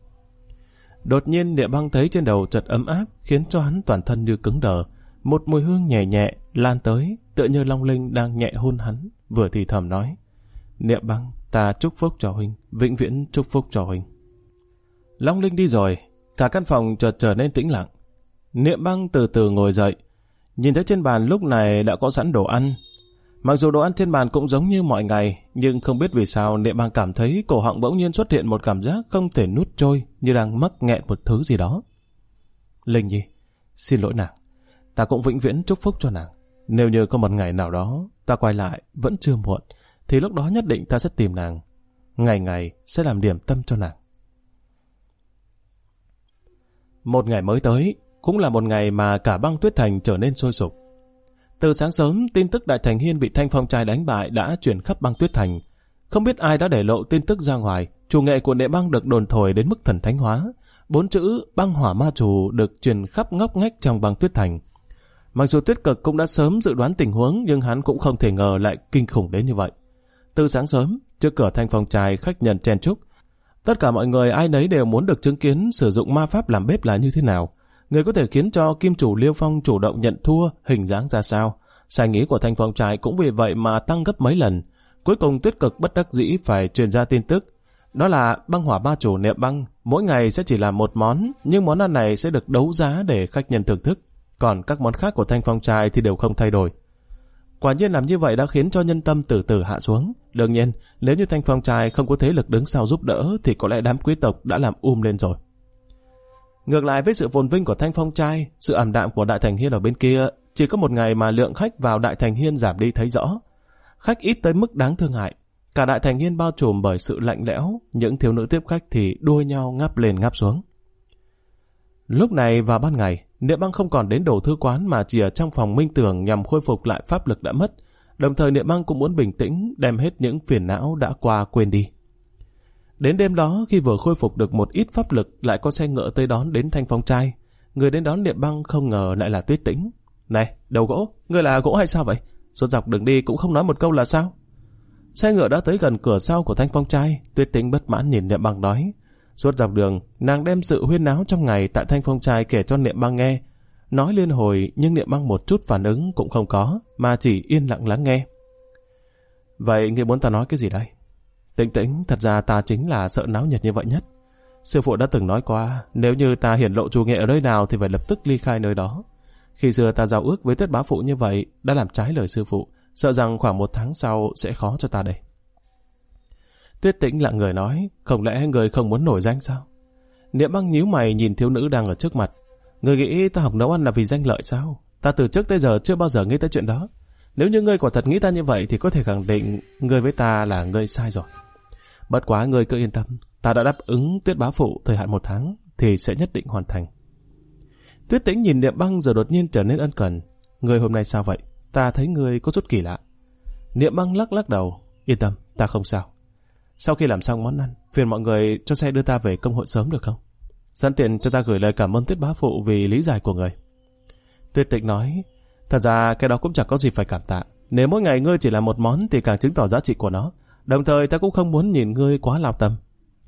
Đột nhiên Niệm Băng thấy trên đầu chợt ấm áp, khiến cho hắn toàn thân như cứng đờ. Một mùi hương nhẹ nhẹ lan tới, tựa như Long Linh đang nhẹ hôn hắn, vừa thì thầm nói: Niệm Băng, ta chúc phúc cho huynh, vĩnh viễn chúc phúc cho huynh. Long Linh đi rồi, cả căn phòng chợt trở nên tĩnh lặng. Niệm Băng từ từ ngồi dậy, nhìn thấy trên bàn lúc này đã có sẵn đồ ăn. Mặc dù đồ ăn trên bàn cũng giống như mọi ngày, nhưng không biết vì sao Niệm Băng cảm thấy cổ họng bỗng nhiên xuất hiện một cảm giác không thể nuốt trôi, như đang mắc nghẹn một thứ gì đó. Linh Nhi, xin lỗi nàng, ta cũng vĩnh viễn chúc phúc cho nàng. Nếu như có một ngày nào đó ta quay lại vẫn chưa muộn, thì lúc đó nhất định ta sẽ tìm nàng, ngày ngày sẽ làm điểm tâm cho nàng. Một ngày mới tới, cũng là một ngày mà cả Băng Tuyết Thành trở nên sôi sục. Từ sáng sớm, tin tức Đại Thành Hiên bị Thanh Phong trai đánh bại đã truyền khắp Băng Tuyết Thành. Không biết ai đã để lộ tin tức ra ngoài, chủ nghệ của Niệm Băng được đồn thổi đến mức thần thánh hóa. 4 chữ Băng Hỏa Ma Chủ được truyền khắp ngóc ngách trong Băng Tuyết Thành. Mặc dù Tuyết Cực cũng đã sớm dự đoán tình huống, nhưng hắn cũng không thể ngờ lại kinh khủng đến như vậy. Từ sáng sớm, trước cửa Thanh Phong trai khách nhận chen chúc. Tất cả mọi người ai nấy đều muốn được chứng kiến sử dụng ma pháp làm bếp là như thế nào. Người có thể khiến cho kim chủ Liêu Phong chủ động nhận thua, hình dáng ra sao. Sành ý của Thanh Phong trai cũng vì vậy mà tăng gấp mấy lần. Cuối cùng Tuyết Cực bất đắc dĩ phải truyền ra tin tức. Đó là Băng Hỏa Ma Chủ Niệm Băng mỗi ngày sẽ chỉ làm một món, nhưng món ăn này sẽ được đấu giá để khách nhân thưởng thức. Còn các món khác của Thanh Phong trai thì đều không thay đổi. Quả nhiên làm như vậy đã khiến cho nhân tâm từ từ hạ xuống. Đương nhiên, nếu như Thanh Phong trai không có thế lực đứng sau giúp đỡ thì có lẽ đám quý tộc đã làm lên rồi. Ngược lại với sự phồn vinh của Thanh Phong trai, sự ảm đạm của Đại Thành Hiên ở bên kia, chỉ có một ngày mà lượng khách vào Đại Thành Hiên giảm đi thấy rõ. Khách ít tới mức đáng thương hại. Cả Đại Thành Hiên bao trùm bởi sự lạnh lẽo, những thiếu nữ tiếp khách thì đua nhau ngáp lên ngáp xuống. Lúc này vào ban ngày, Niệm Băng không còn đến Đồ Thư Quán mà chỉ ở trong phòng minh tưởng nhằm khôi phục lại pháp lực đã mất. Đồng thời Niệm Băng cũng muốn bình tĩnh, đem hết những phiền não đã qua quên đi. Đến đêm đó, khi vừa khôi phục được một ít pháp lực, lại có xe ngựa tới đón đến Thanh Phong trai. Người đến đón Niệm Băng không ngờ lại là Tuyết Tĩnh. Này, đầu gỗ, ngươi là gỗ hay sao vậy? Suốt dọc đường đi cũng không nói một câu là sao? Xe ngựa đã tới gần cửa sau của Thanh Phong trai, Tuyết Tĩnh bất mãn nhìn Niệm Băng nói. Suốt dọc đường, nàng đem sự huyên náo trong ngày tại Thanh Phong trai kể cho Niệm Băng nghe. Nói liên hồi nhưng Niệm Băng một chút phản ứng cũng không có, mà chỉ yên lặng lắng nghe. Vậy ngươi muốn ta nói cái gì đây? Tĩnh Tĩnh, thật ra ta chính là sợ náo nhiệt như vậy nhất. Sư phụ đã từng nói qua, nếu như ta hiển lộ trù nghệ ở nơi nào thì phải lập tức ly khai nơi đó. Khi xưa ta giao ước với Tuyết bá phụ như vậy, đã làm trái lời sư phụ, sợ rằng khoảng 1 tháng sau sẽ khó cho ta đây. Tuyết Tĩnh lặng người nói, không lẽ người không muốn nổi danh sao? Niệm Băng nhíu mày nhìn thiếu nữ đang ở trước mặt. Người nghĩ ta học nấu ăn là vì danh lợi sao? Ta từ trước tới giờ chưa bao giờ nghĩ tới chuyện đó. Nếu như ngươi quả thật nghĩ ta như vậy thì có thể khẳng định ngươi với ta là ngươi sai rồi. Bất quá ngươi cứ yên tâm, ta đã đáp ứng Tuyết bá phụ thời hạn 1 tháng thì sẽ nhất định hoàn thành. Tuyết Tĩnh nhìn Niệm Băng rồi đột nhiên trở nên ân cần. Ngươi hôm nay sao vậy? Ta thấy ngươi có chút kỳ lạ. Niệm Băng lắc đầu. Yên tâm, ta không sao. Sau khi làm xong món ăn, phiền mọi người cho xe đưa ta về công hội sớm được không? Sẵn tiện cho ta gửi lời cảm ơn Tuyết bá phụ vì lý giải của người. Tuyết Tĩnh nói, thật ra cái đó cũng chẳng có gì phải cảm tạ. Nếu mỗi ngày ngươi chỉ làm một món thì càng chứng tỏ giá trị của nó. Đồng thời ta cũng không muốn nhìn ngươi quá lao tâm.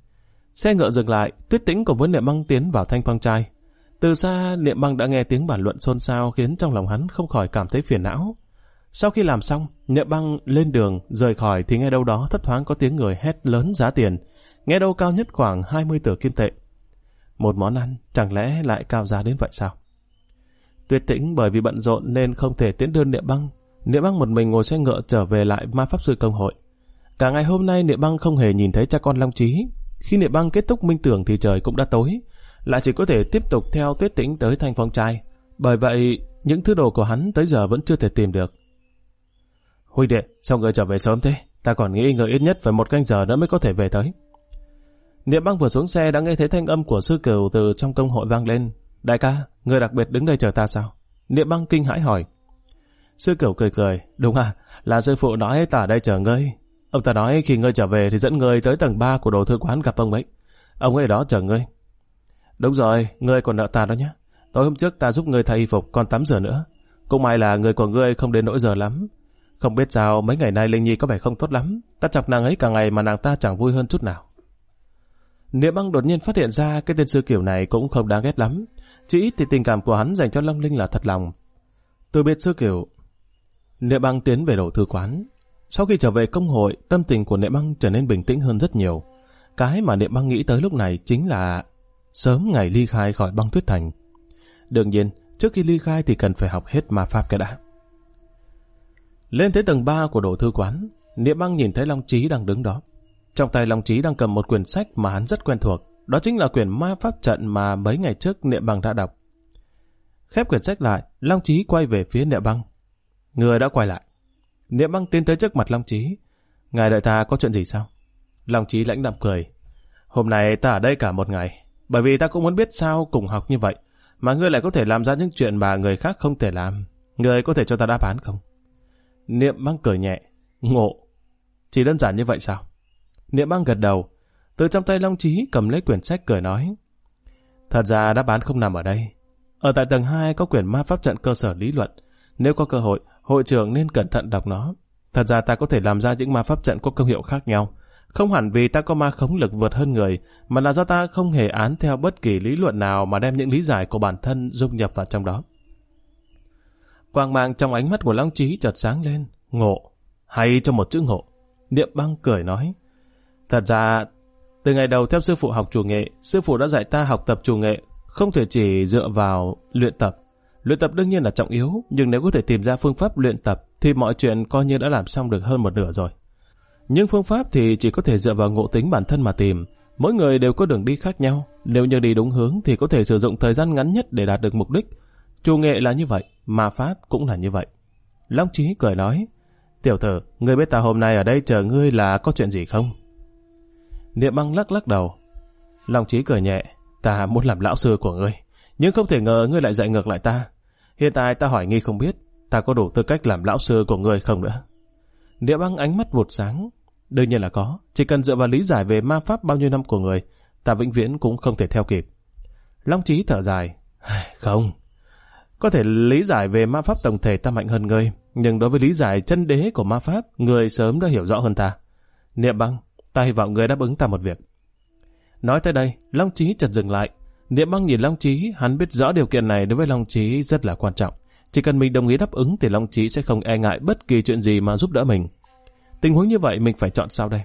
Xe ngựa dừng lại, Tuyết Tĩnh cùng với Niệm Băng tiến vào Thanh Phong trai. Từ xa, Niệm Băng đã nghe tiếng bàn luận xôn xao khiến trong lòng hắn không khỏi cảm thấy phiền não. Sau khi làm xong, Niệm Băng lên đường rời khỏi thì nghe đâu đó thấp thoáng có tiếng người hét lớn giá tiền, nghe đâu cao nhất khoảng 20 tửa kim tệ. Một món ăn chẳng lẽ lại cao giá đến vậy sao? Tuyết Tĩnh bởi vì bận rộn nên không thể tiễn đưa Niệm Băng. Niệm Băng một mình ngồi xe ngựa trở về lại ma pháp sư công hội. Cả ngày hôm nay Niệm Băng không hề nhìn thấy cha con Long Chí. Khi Niệm Băng kết thúc minh tưởng thì trời cũng đã tối, lại chỉ có thể tiếp tục theo Tuyết Tĩnh tới Thanh Phong trai. Bởi vậy những thứ đồ của hắn tới giờ vẫn chưa thể tìm được. Huynh đệ, sao người trở về sớm thế? Ta còn nghĩ người ít nhất phải 1 canh giờ nữa mới có thể về tới. Niệm Băng vừa xuống xe đã nghe thấy thanh âm của sư cửu từ trong công hội vang lên. Đại ca, người đặc biệt đứng đây chờ ta sao? Niệm Băng kinh hãi hỏi. Sư cửu cười cười. Đúng à, là sư phụ nói ta ở đây chờ ngươi. Ông ta nói khi ngươi trở về thì dẫn ngươi tới tầng 3 của Đồ Thư Quán gặp ông ấy. Ông ấy ở đó chờ ngươi. Đúng rồi, ngươi còn nợ ta đó nhé. Tối hôm trước ta giúp ngươi thay y phục còn tắm rửa nữa. Cũng may là người của ngươi không đến nỗi giờ lắm. Không biết sao mấy ngày nay Linh Nhi có vẻ không tốt lắm. Ta chọc nàng ấy cả ngày mà nàng ta chẳng vui hơn chút nào. Niệm Băng đột nhiên phát hiện ra cái tên sư kiểu này cũng không đáng ghét lắm. Chỉ ít thì tình cảm của hắn dành cho Long Linh là thật lòng. Từ biệt sư kiểu, Niệm Băng tiến về Đồ Thư Quán. Sau khi trở về công hội, tâm tình của Niệm Băng trở nên bình tĩnh hơn rất nhiều. Cái mà Niệm Băng nghĩ tới lúc này chính là sớm ngày ly khai khỏi Băng Tuyết Thành. Đương nhiên, trước khi ly khai thì cần phải học hết ma pháp cái đã. Lên tới tầng 3 của Đồ Thư Quán, Niệm Băng nhìn thấy Long Chí đang đứng đó. Trong tay Long Chí đang cầm một quyển sách mà hắn rất quen thuộc. Đó chính là quyển ma pháp trận mà mấy ngày trước Niệm Băng đã đọc. Khép quyển sách lại, Long Chí quay về phía Niệm Băng. Người đã quay lại. Niệm Băng tiến tới trước mặt Long Chí. Ngài đợi ta có chuyện gì sao? Long Chí lãnh đạm cười. Hôm nay ta ở đây cả một ngày, bởi vì ta cũng muốn biết sao cùng học như vậy mà ngươi lại có thể làm ra những chuyện mà người khác không thể làm. Ngươi có thể cho ta đáp án không? Niệm Băng cười nhẹ. Ngộ. Chỉ đơn giản như vậy sao? Niệm Băng gật đầu. Từ trong tay Long Chí cầm lấy quyển sách cười nói. Thật ra đáp án không nằm ở đây. Ở tại tầng 2 có quyển ma pháp trận cơ sở lý luận. Nếu có cơ hội, hội trưởng nên cẩn thận đọc nó. Thật ra ta có thể làm ra những ma pháp trận có công hiệu khác nhau. Không hẳn vì ta có ma khống lực vượt hơn người, mà là do ta không hề án theo bất kỳ lý luận nào mà đem những lý giải của bản thân dung nhập vào trong đó. Quang mang trong ánh mắt của Long Chí chợt sáng lên. Ngộ. Hay cho một chữ ngộ. Niệm Băng cười nói. Thật ra, từ ngày đầu theo sư phụ học chủ nghệ, sư phụ đã dạy ta học tập chủ nghệ, không thể chỉ dựa vào luyện tập. Luyện tập đương nhiên là trọng yếu, nhưng nếu có thể tìm ra phương pháp luyện tập thì mọi chuyện coi như đã làm xong được hơn một nửa rồi. Nhưng phương pháp thì chỉ có thể dựa vào ngộ tính bản thân mà tìm. Mỗi người đều có đường đi khác nhau. Nếu như đi đúng hướng thì có thể sử dụng thời gian ngắn nhất để đạt được mục đích. Chủ nghệ là như vậy, mà pháp cũng là như vậy. Long Chí cười nói, tiểu tử, ngươi biết ta hôm nay ở đây chờ ngươi là có chuyện gì không? Niệm Băng lắc lắc đầu. Long Chí cười nhẹ, ta muốn làm lão sư của ngươi, nhưng không thể ngờ ngươi lại dạy ngược lại ta. Hiện tại ta hỏi nghi không biết, ta có đủ tư cách làm lão sư của ngươi không nữa? Niệm Băng ánh mắt vụt sáng. Đương nhiên là có, chỉ cần dựa vào lý giải về ma pháp bao nhiêu năm của người, ta vĩnh viễn cũng không thể theo kịp. Long Chí thở dài, không, có thể lý giải về ma pháp tổng thể ta mạnh hơn ngươi, nhưng đối với lý giải chân đế của ma pháp, ngươi sớm đã hiểu rõ hơn ta. Niệm Băng, ta hy vọng ngươi đáp ứng ta một việc. Nói tới đây, Long Chí chợt dừng lại. Niệm Băng nhìn Long Chí, hắn biết rõ điều kiện này đối với Long Chí rất là quan trọng. Chỉ cần mình đồng ý đáp ứng thì Long Chí sẽ không e ngại bất kỳ chuyện gì mà giúp đỡ mình. Tình huống như vậy mình phải chọn sao đây?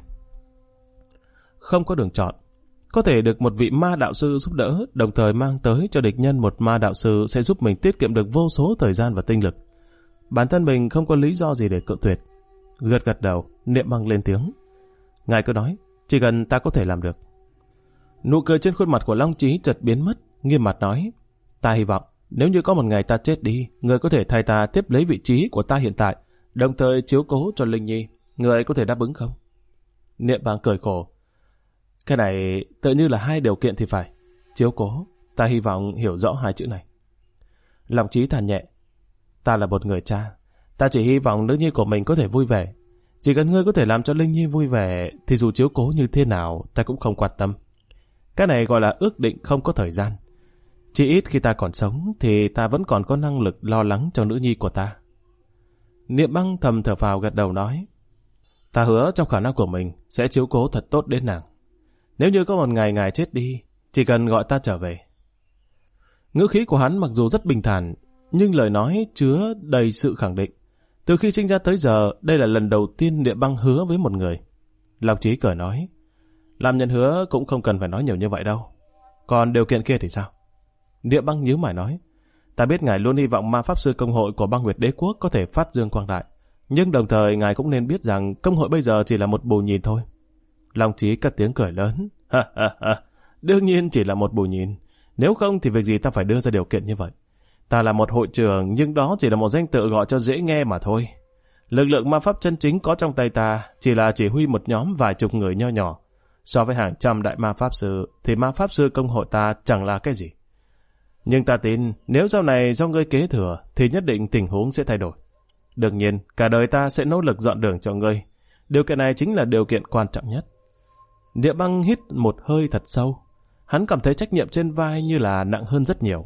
Không có đường chọn. Có thể được một vị ma đạo sư giúp đỡ, đồng thời mang tới cho địch nhân một ma đạo sư sẽ giúp mình tiết kiệm được vô số thời gian và tinh lực. Bản thân mình không có lý do gì để cự tuyệt. Gật gật đầu, Niệm Băng lên tiếng. Ngài cứ nói, chỉ cần ta có thể làm được. Nụ cười trên khuôn mặt của Long Chí chợt biến mất, nghiêm mặt nói, ta hy vọng nếu như có một ngày ta chết đi, người có thể thay ta tiếp lấy vị trí của ta hiện tại, đồng thời chiếu cố cho Linh Nhi. Người có thể đáp ứng không? Niệm Băng cười khổ. Cái này tự như là hai điều kiện thì phải. Chiếu cố, ta hy vọng hiểu rõ hai chữ này. Long Chí than nhẹ. Ta là một người cha. Ta chỉ hy vọng nữ nhi của mình có thể vui vẻ. Chỉ cần ngươi có thể làm cho Linh Nhi vui vẻ, thì dù chiếu cố như thế nào, ta cũng không quan tâm. Cái này gọi là ước định không có thời gian. Chỉ ít khi ta còn sống, thì ta vẫn còn có năng lực lo lắng cho nữ nhi của ta. Niệm Băng thầm thở phào gật đầu nói. Ta hứa trong khả năng của mình sẽ chiếu cố thật tốt đến nàng. Nếu như có một ngày ngài chết đi, chỉ cần gọi ta trở về. Ngữ khí của hắn mặc dù rất bình thản, nhưng lời nói chứa đầy sự khẳng định. Từ khi sinh ra tới giờ, đây là lần đầu tiên Niệm Băng hứa với một người. Long Chí cười nói, làm nhân hứa cũng không cần phải nói nhiều như vậy đâu. Còn điều kiện kia thì sao? Niệm Băng nhíu mày nói, ta biết ngài luôn hy vọng ma pháp sư công hội của Băng Nguyệt Đế Quốc có thể phát dương quang đại. Nhưng đồng thời ngài cũng nên biết rằng công hội bây giờ chỉ là một bù nhìn thôi. Long Chí cất tiếng cười lớn. Đương nhiên chỉ là một bù nhìn. Nếu không thì việc gì ta phải đưa ra điều kiện như vậy. Ta là một hội trưởng, nhưng đó chỉ là một danh tự gọi cho dễ nghe mà thôi. Lực lượng ma pháp chân chính có trong tay ta chỉ là chỉ huy một nhóm vài chục người nho nhỏ. So với hàng trăm đại ma pháp sư thì ma pháp sư công hội ta chẳng là cái gì. Nhưng ta tin nếu sau này do ngươi kế thừa thì nhất định tình huống sẽ thay đổi. Đương nhiên, cả đời ta sẽ nỗ lực dọn đường cho ngươi. Điều kiện này chính là điều kiện quan trọng nhất. Niệm Băng hít một hơi thật sâu. Hắn cảm thấy trách nhiệm trên vai như là nặng hơn rất nhiều.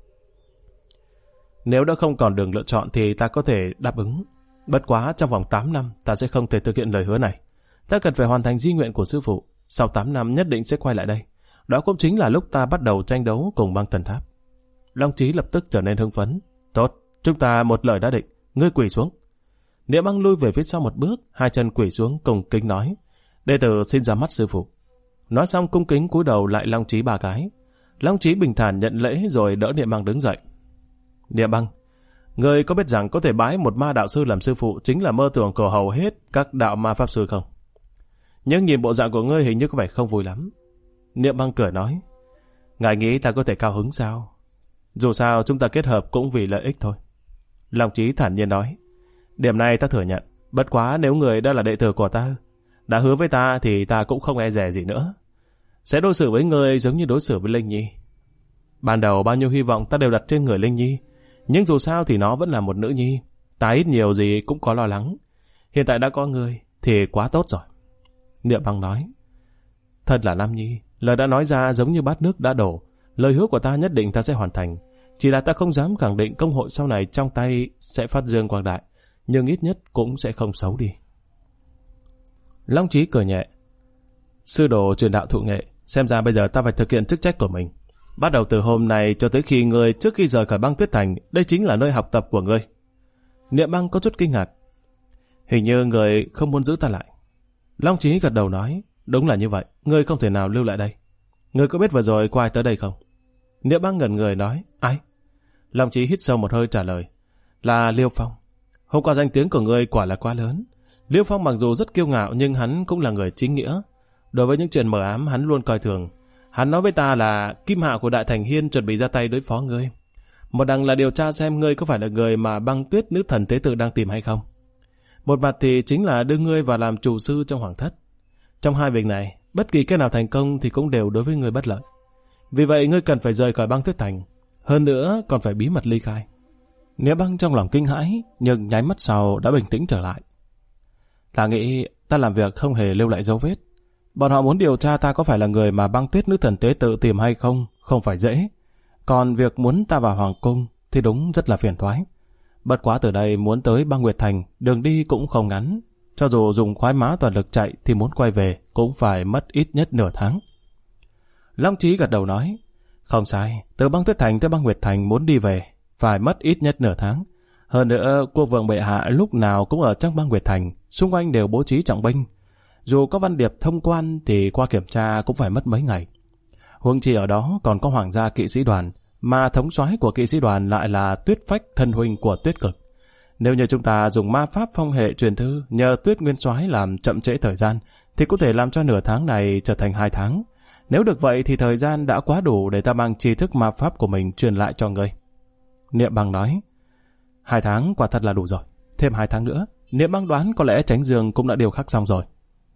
Nếu đã không còn đường lựa chọn thì ta có thể đáp ứng. Bất quá trong vòng 8 năm ta sẽ không thể thực hiện lời hứa này. Ta cần phải hoàn thành di nguyện của sư phụ. Sau 8 năm nhất định sẽ quay lại đây. Đó cũng chính là lúc ta bắt đầu tranh đấu cùng Băng Thần Tháp. Long Chí lập tức trở nên hưng phấn. Tốt, chúng ta một lời đã định. Ngươi quỳ xuống. Niệm Băng lui về phía sau một bước, hai chân quỳ xuống cùng kính nói. Đệ tử xin ra mắt sư phụ. Nói xong cung kính cúi đầu lại Long Chí 3 cái. Long Chí bình thản nhận lễ rồi đỡ Niệm Băng đứng dậy. Niệm Băng, ngươi có biết rằng có thể bái một ma đạo sư làm sư phụ chính là mơ tưởng của hầu hết các đạo ma pháp sư không? Nhưng nhìn bộ dạng của ngươi hình như có vẻ không vui lắm. Niệm Băng cười nói. Ngài nghĩ ta có thể cao hứng sao? Dù sao chúng ta kết hợp cũng vì lợi ích thôi. Long Chí thản nhiên nói. Điểm này ta thừa nhận. Bất quá nếu người đã là đệ tử của ta, đã hứa với ta thì ta cũng không e dè gì nữa. Sẽ đối xử với người giống như đối xử với Linh Nhi. Ban đầu bao nhiêu hy vọng ta đều đặt trên người Linh Nhi. Nhưng dù sao thì nó vẫn là một nữ nhi. Ta ít nhiều gì cũng có lo lắng. Hiện tại đã có người thì quá tốt rồi. Niệm Băng nói. Thật là Nam Nhi, lời đã nói ra giống như bát nước đã đổ. Lời hứa của ta nhất định ta sẽ hoàn thành. Chỉ là ta không dám khẳng định công hội sau này trong tay sẽ phát dương quang đại. Nhưng ít nhất cũng sẽ không xấu đi. Long Chí cười nhẹ. Sư đồ truyền đạo thụ nghệ, xem ra bây giờ ta phải thực hiện chức trách của mình. Bắt đầu từ hôm nay cho tới khi ngươi trước khi rời khỏi Băng Tuyết Thành, đây chính là nơi học tập của ngươi. Niệm Băng có chút kinh ngạc. Hình như người không muốn giữ ta lại. Long Chí gật đầu nói, đúng là như vậy, ngươi không thể nào lưu lại đây. Ngươi có biết vừa rồi có ai tới đây không? Niệm Băng ngẩn người nói, ai? Long Chí hít sâu một hơi trả lời, là Liêu Phong. Hôm qua danh tiếng của ngươi quả là quá lớn. Liêu Phong mặc dù rất kiêu ngạo nhưng hắn cũng là người chính nghĩa. Đối với những chuyện mờ ám hắn luôn coi thường. Hắn nói với ta là Kim Hạ của Đại Thành Hiên chuẩn bị ra tay đối phó ngươi. Một đằng là điều tra xem ngươi có phải là người mà Băng Tuyết nữ thần tế tự đang tìm hay không. Một mặt thì chính là đưa ngươi vào làm chủ sư trong hoàng thất. Trong hai việc này, bất kỳ cái nào thành công thì cũng đều đối với ngươi bất lợi. Vì vậy ngươi cần phải rời khỏi Băng Tuyết Thành. Hơn nữa còn phải bí mật ly khai. Nghĩa Băng trong lòng kinh hãi, nhưng nháy mắt sau đã bình tĩnh trở lại. Ta nghĩ ta làm việc không hề lưu lại dấu vết. Bọn họ muốn điều tra ta có phải là người mà Băng Tuyết nữ thần tế tự tìm hay không phải dễ. Còn việc muốn ta vào hoàng cung thì đúng rất là phiền toái. Bất quá từ đây muốn tới Băng Nguyệt Thành, đường đi cũng không ngắn. Cho dù dùng khoái mã toàn lực chạy thì muốn quay về cũng phải mất ít nhất nửa tháng. Long Chí gật đầu nói, không sai, từ Băng Tuyết Thành tới Băng Nguyệt Thành muốn đi về phải mất ít nhất nửa tháng. Hơn nữa, quốc vương bệ hạ lúc nào cũng ở trong Băng Nguyệt Thành, xung quanh đều bố trí trọng binh. Dù có văn điệp thông quan thì qua kiểm tra cũng phải mất mấy ngày. Huống chi ở đó còn có hoàng gia kỵ sĩ đoàn, mà thống soái của kỵ sĩ đoàn lại là Tuyết Phách, thân huynh của Tuyết Cực. Nếu như chúng ta dùng ma pháp phong hệ truyền thư nhờ Tuyết Nguyên Soái làm chậm trễ thời gian, thì có thể làm cho nửa tháng này trở thành 2 tháng. Nếu được vậy thì thời gian đã quá đủ để ta mang tri thức ma pháp của mình truyền lại cho ngươi. Niệm Băng nói, 2 tháng quả thật là đủ rồi. Thêm 2 tháng nữa, Niệm Băng đoán có lẽ Chánh Dương cũng đã điều khắc xong rồi.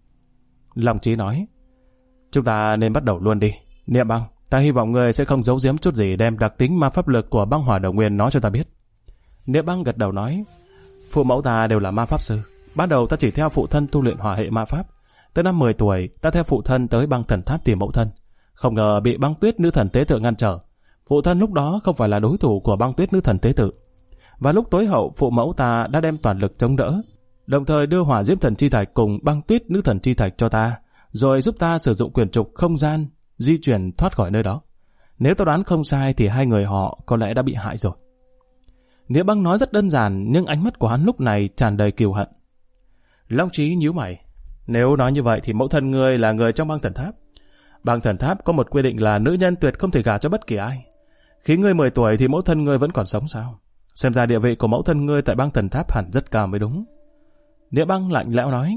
Long Chí nói, chúng ta nên bắt đầu luôn đi. Niệm Băng, ta hy vọng ngươi sẽ không giấu giếm chút gì đem đặc tính ma pháp lực của Băng Hỏa Đồng Nguyên nói cho ta biết. Niệm Băng gật đầu nói, phụ mẫu ta đều là ma pháp sư. Ban đầu ta chỉ theo phụ thân tu luyện hỏa hệ ma pháp. Tới năm 10 tuổi, ta theo phụ thân tới Băng Thần Tháp tìm mẫu thân. Không ngờ bị Băng Tuyết nữ thần tế tự ngăn trở. Phụ thân lúc đó không phải là đối thủ của Băng Tuyết nữ thần tế tự. Và lúc tối hậu, phụ mẫu ta đã đem toàn lực chống đỡ, đồng thời đưa Hỏa Diễm Thần Chi Thạch cùng Băng Tuyết nữ thần Chi Thạch cho ta, rồi giúp ta sử dụng quyền trục không gian di chuyển thoát khỏi nơi đó. Nếu ta đoán không sai thì hai người họ có lẽ đã bị hại rồi. Nghĩa Băng nói rất đơn giản, nhưng ánh mắt của hắn lúc này tràn đầy kiêu hận. Long Chí nhíu mày, nếu nói như vậy thì mẫu thân ngươi là người trong Băng Thần Tháp. Băng Thần Tháp có một quy định là nữ nhân tuyệt không thể gả cho bất kỳ ai. Khi ngươi 10 tuổi thì mẫu thân ngươi vẫn còn sống sao? Xem ra địa vị của mẫu thân ngươi tại Băng Thần Tháp hẳn rất cao mới đúng. Nghĩa Băng lạnh lẽo nói,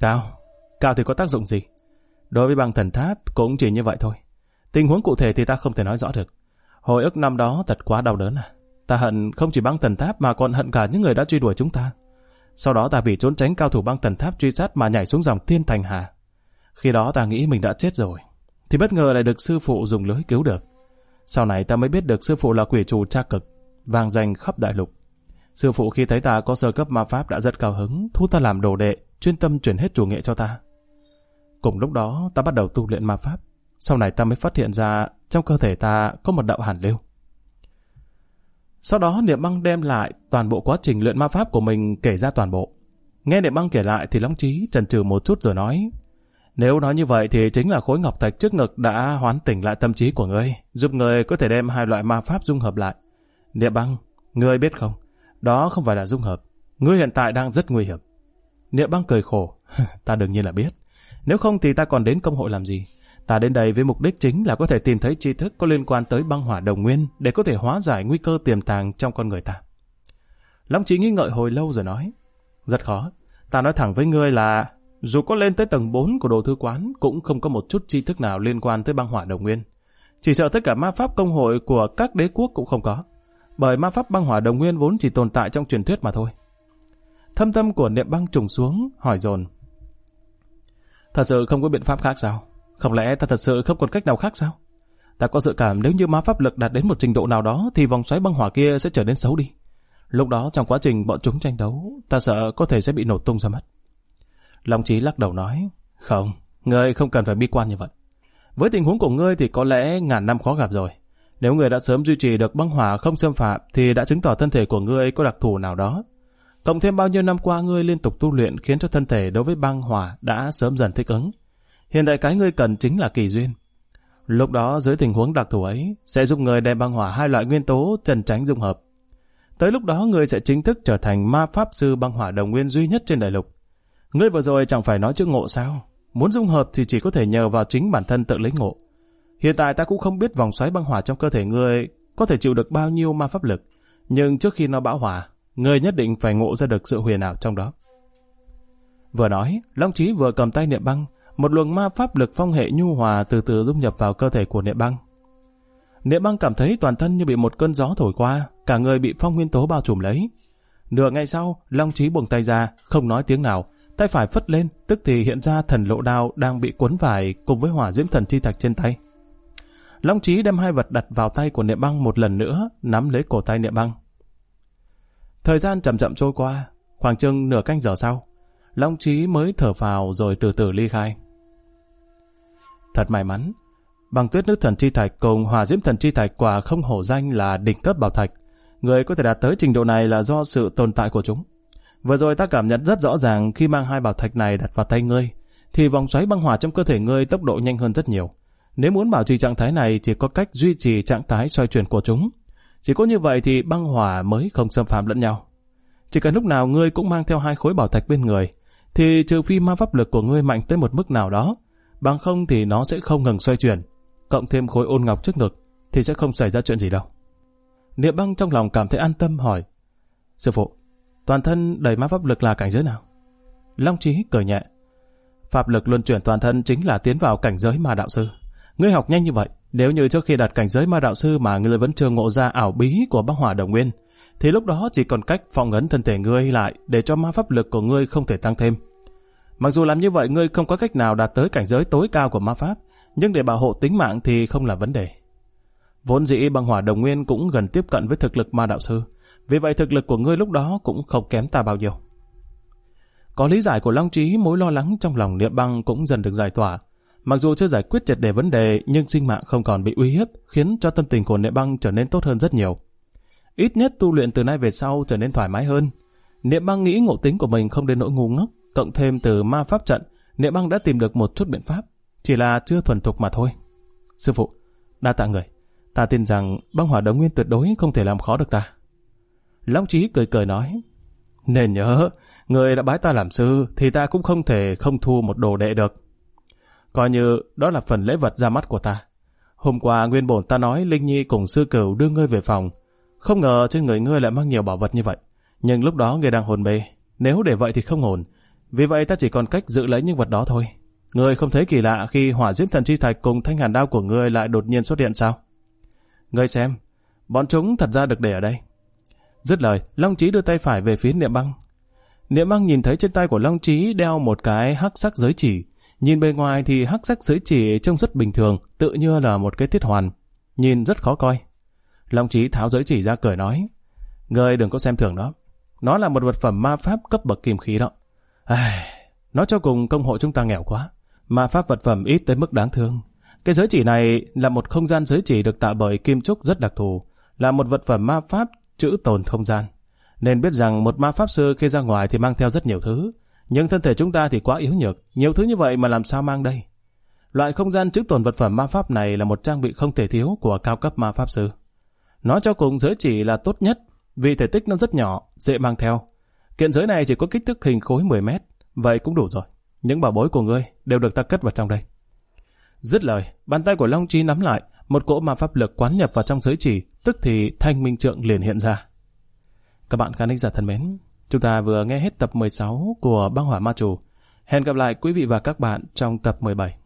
cao thì có tác dụng gì? Đối với Băng Thần Tháp cũng chỉ như vậy thôi. Tình huống cụ thể thì ta không thể nói rõ được. Hồi ức năm đó thật quá đau đớn. Ta hận không chỉ Băng Thần Tháp mà còn hận cả những người đã truy đuổi chúng ta. Sau đó ta vì trốn tránh cao thủ Băng Thần Tháp truy sát mà nhảy xuống dòng Thiên Thành Hà. Khi đó ta nghĩ mình đã chết rồi, thì bất ngờ lại được sư phụ dùng lưới cứu được. Sau này ta mới biết được sư phụ là quỷ trù Tra Cực, vang danh khắp đại lục. Sư phụ khi thấy ta có sơ cấp ma pháp đã rất cao hứng, thu ta làm đồ đệ, chuyên tâm truyền hết chủ nghệ cho ta. Cùng lúc đó ta bắt đầu tu luyện ma pháp. Sau này ta mới phát hiện ra trong cơ thể ta có một đạo hàn lưu. Sau đó Niệm Băng đem lại toàn bộ quá trình luyện ma pháp của mình, kể ra toàn bộ. Nghe Niệm Băng kể lại thì Long Chí chần chừ một chút rồi nói, nếu nói như vậy thì chính là khối ngọc thạch trước ngực đã hoán tỉnh lại tâm trí của ngươi, giúp ngươi có thể đem hai loại ma pháp dung hợp lại. Niệm Băng, ngươi biết không, đó không phải là dung hợp. Ngươi hiện tại đang rất nguy hiểm. Niệm Băng cười khổ, ta đương nhiên là biết. Nếu không thì ta còn đến công hội làm gì? Ta đến đây với mục đích chính là có thể tìm thấy tri thức có liên quan tới Băng Hỏa Đồng Nguyên để có thể hóa giải nguy cơ tiềm tàng trong con người ta. Long Chí nghĩ ngợi hồi lâu rồi nói, rất khó. Ta nói thẳng với ngươi là dù có lên tới tầng 4 của đồ thư quán cũng không có một chút tri thức nào liên quan tới Băng Hỏa Đồng Nguyên. Chỉ sợ tất cả ma pháp công hội của các đế quốc cũng không có, bởi ma pháp Băng Hỏa Đồng Nguyên vốn chỉ tồn tại trong truyền thuyết mà thôi. Thâm tâm của Niệm Băng trùng xuống, hỏi dồn, thật sự không có biện pháp khác sao? Không lẽ ta thật sự không còn cách nào khác sao? Ta có dự cảm nếu như ma pháp lực đạt đến một trình độ nào đó thì vòng xoáy băng hỏa kia sẽ trở nên xấu đi. Lúc đó trong quá trình bọn chúng tranh đấu, ta sợ có thể sẽ bị nổ tung ra mất. Long Chí lắc đầu nói, không, ngươi không cần phải bi quan như vậy. Với tình huống của ngươi thì có lẽ ngàn năm khó gặp rồi. Nếu ngươi đã sớm duy trì được băng hỏa không xâm phạm thì đã chứng tỏ thân thể của ngươi có đặc thù nào đó. Cộng thêm bao nhiêu năm qua ngươi liên tục tu luyện khiến cho thân thể đối với băng hỏa đã sớm dần thích ứng. Hiện tại cái ngươi cần chính là kỳ duyên. Lúc đó dưới tình huống đặc thù ấy sẽ giúp ngươi đem băng hỏa hai loại nguyên tố trần tránh dung hợp. Tới lúc đó ngươi sẽ chính thức trở thành ma pháp sư băng hỏa đồng nguyên duy nhất trên đại lục. Ngươi vừa rồi chẳng phải nói chữ ngộ sao? Muốn dung hợp thì chỉ có thể nhờ vào chính bản thân tự lấy ngộ. Hiện tại ta cũng không biết vòng xoáy băng hỏa trong cơ thể ngươi có thể chịu được bao nhiêu ma pháp lực, nhưng trước khi nó bão hỏa, ngươi nhất định phải ngộ ra được sự huyền ảo trong đó. Vừa nói, Long Chí vừa cầm tay Niệm Băng, một luồng ma pháp lực phong hệ nhu hòa từ từ dung nhập vào cơ thể của Niệm Băng. Niệm Băng cảm thấy toàn thân như bị một cơn gió thổi qua, cả người bị phong nguyên tố bao trùm lấy. Nửa ngày sau, Long Chí buông tay ra, không nói tiếng nào, tay phải phất lên, tức thì hiện ra thần lộ đao đang bị quấn vải cùng với hỏa diễm thần chi thạch trên tay. Long Chí đem hai vật đặt vào tay của Niệm Băng một lần nữa, nắm lấy cổ tay Niệm Băng. Thời gian chậm chậm trôi qua, khoảng chừng nửa canh giờ sau, Long Chí mới thở phào rồi từ từ ly khai. Thật may mắn, Băng Tuyết Nữ Thần Chi Thạch cùng Hỏa Diễm Thần Chi Thạch quả không hổ danh là đỉnh cấp bảo thạch. Người có thể đạt tới trình độ này là do sự tồn tại của chúng. Vừa rồi ta cảm nhận rất rõ ràng khi mang hai bảo thạch này đặt vào tay ngươi, thì vòng xoáy băng hỏa trong cơ thể ngươi tốc độ nhanh hơn rất nhiều. Nếu muốn bảo trì trạng thái này chỉ có cách duy trì trạng thái xoay chuyển của chúng. Chỉ có như vậy thì băng hỏa mới không xâm phạm lẫn nhau. Chỉ cần lúc nào ngươi cũng mang theo hai khối bảo thạch bên người, thì trừ phi ma pháp lực của ngươi mạnh tới một mức nào đó, bằng không thì nó sẽ không ngừng xoay chuyển. Cộng thêm khối ôn ngọc trước ngực thì sẽ không xảy ra chuyện gì đâu. Niệm Băng trong lòng cảm thấy an tâm hỏi: Sư phụ, toàn thân đầy ma pháp lực là cảnh giới nào? Long Chí cười nhẹ: Pháp lực luân chuyển toàn thân chính là tiến vào cảnh giới ma đạo sư. Ngươi học nhanh như vậy, nếu như trước khi đạt cảnh giới ma đạo sư mà ngươi vẫn chưa ngộ ra ảo bí của băng hỏa đồng nguyên, thì lúc đó chỉ còn cách phong ấn thân thể ngươi lại để cho ma pháp lực của ngươi không thể tăng thêm. Mặc dù làm như vậy ngươi không có cách nào đạt tới cảnh giới tối cao của ma pháp, nhưng để bảo hộ tính mạng thì không là vấn đề. Vốn dĩ băng hỏa đồng nguyên cũng gần tiếp cận với thực lực ma đạo sư, vì vậy thực lực của ngươi lúc đó cũng không kém ta bao nhiêu. Có lý giải của Long Chí, mối lo lắng trong lòng Niệm Băng cũng dần được giải tỏa. Mặc dù chưa giải quyết triệt để vấn đề, nhưng sinh mạng không còn bị uy hiếp, khiến cho tâm tình của Niệm Băng trở nên tốt hơn rất nhiều. Ít nhất tu luyện từ nay về sau trở nên thoải mái hơn. Niệm Băng nghĩ ngộ tính của mình không đến nỗi ngu ngốc, cộng thêm từ ma pháp trận, Niệm Băng đã tìm được một chút biện pháp, chỉ là chưa thuần thục mà thôi. Sư phụ, đa tạ người, ta tin rằng băng hỏa đồng nguyên tuyệt đối không thể làm khó được ta. Long Chí cười cười nói: Nên nhớ, người đã bái ta làm sư thì ta cũng không thể không thu một đồ đệ được. Coi như đó là phần lễ vật ra mắt của ta. Hôm qua nguyên bổn ta nói Linh Nhi cùng sư cửu đưa ngươi về phòng, không ngờ trên người ngươi lại mang nhiều bảo vật như vậy. Nhưng lúc đó ngươi đang hồn mê, nếu để vậy thì không ổn. Vì vậy ta chỉ còn cách giữ lấy những vật đó thôi. Ngươi không thấy kỳ lạ khi hỏa diễm thần chi thạch cùng thanh hàn đao của ngươi lại đột nhiên xuất hiện sao? Ngươi xem, bọn chúng thật ra được để ở đây. Dứt lời, Long Chí đưa tay phải về phía Niệm Băng. Niệm Băng nhìn thấy trên tay của Long Chí đeo một cái hắc sắc giới chỉ. Nhìn bề ngoài thì hắc sắc giới chỉ trông rất bình thường, tự như là một cái thiết hoàn, nhìn rất khó coi. Long Chí tháo giới chỉ ra cười nói: Ngươi đừng có xem thường nó, nó là một vật phẩm ma pháp cấp bậc kim khí đó. Nói cho cùng công hội chúng ta nghèo quá, ma pháp vật phẩm ít tới mức đáng thương. Cái giới chỉ này là một không gian giới chỉ được tạo bởi kim trúc rất đặc thù, là một vật phẩm ma pháp trữ tồn không gian. Nên biết rằng một ma pháp sư khi ra ngoài thì mang theo rất nhiều thứ, nhưng thân thể chúng ta thì quá yếu nhược, nhiều thứ như vậy mà làm sao mang đây. Loại không gian trữ tồn vật phẩm ma pháp này là một trang bị không thể thiếu của cao cấp ma pháp sư. Nói cho cùng giới chỉ là tốt nhất, vì thể tích nó rất nhỏ, dễ mang theo. Kiện giới này chỉ có kích thước hình khối 10 mét, vậy cũng đủ rồi. Những bảo bối của ngươi đều được ta cất vào trong đây. Dứt lời, bàn tay của Long Chí nắm lại, một cỗ ma pháp lực quán nhập vào trong giới chỉ, tức thì thanh minh trượng liền hiện ra. Các bạn khán giả thân mến, chúng ta vừa nghe hết tập 16 của Băng Hỏa Ma Chủ. Hẹn gặp lại quý vị và các bạn trong tập 17.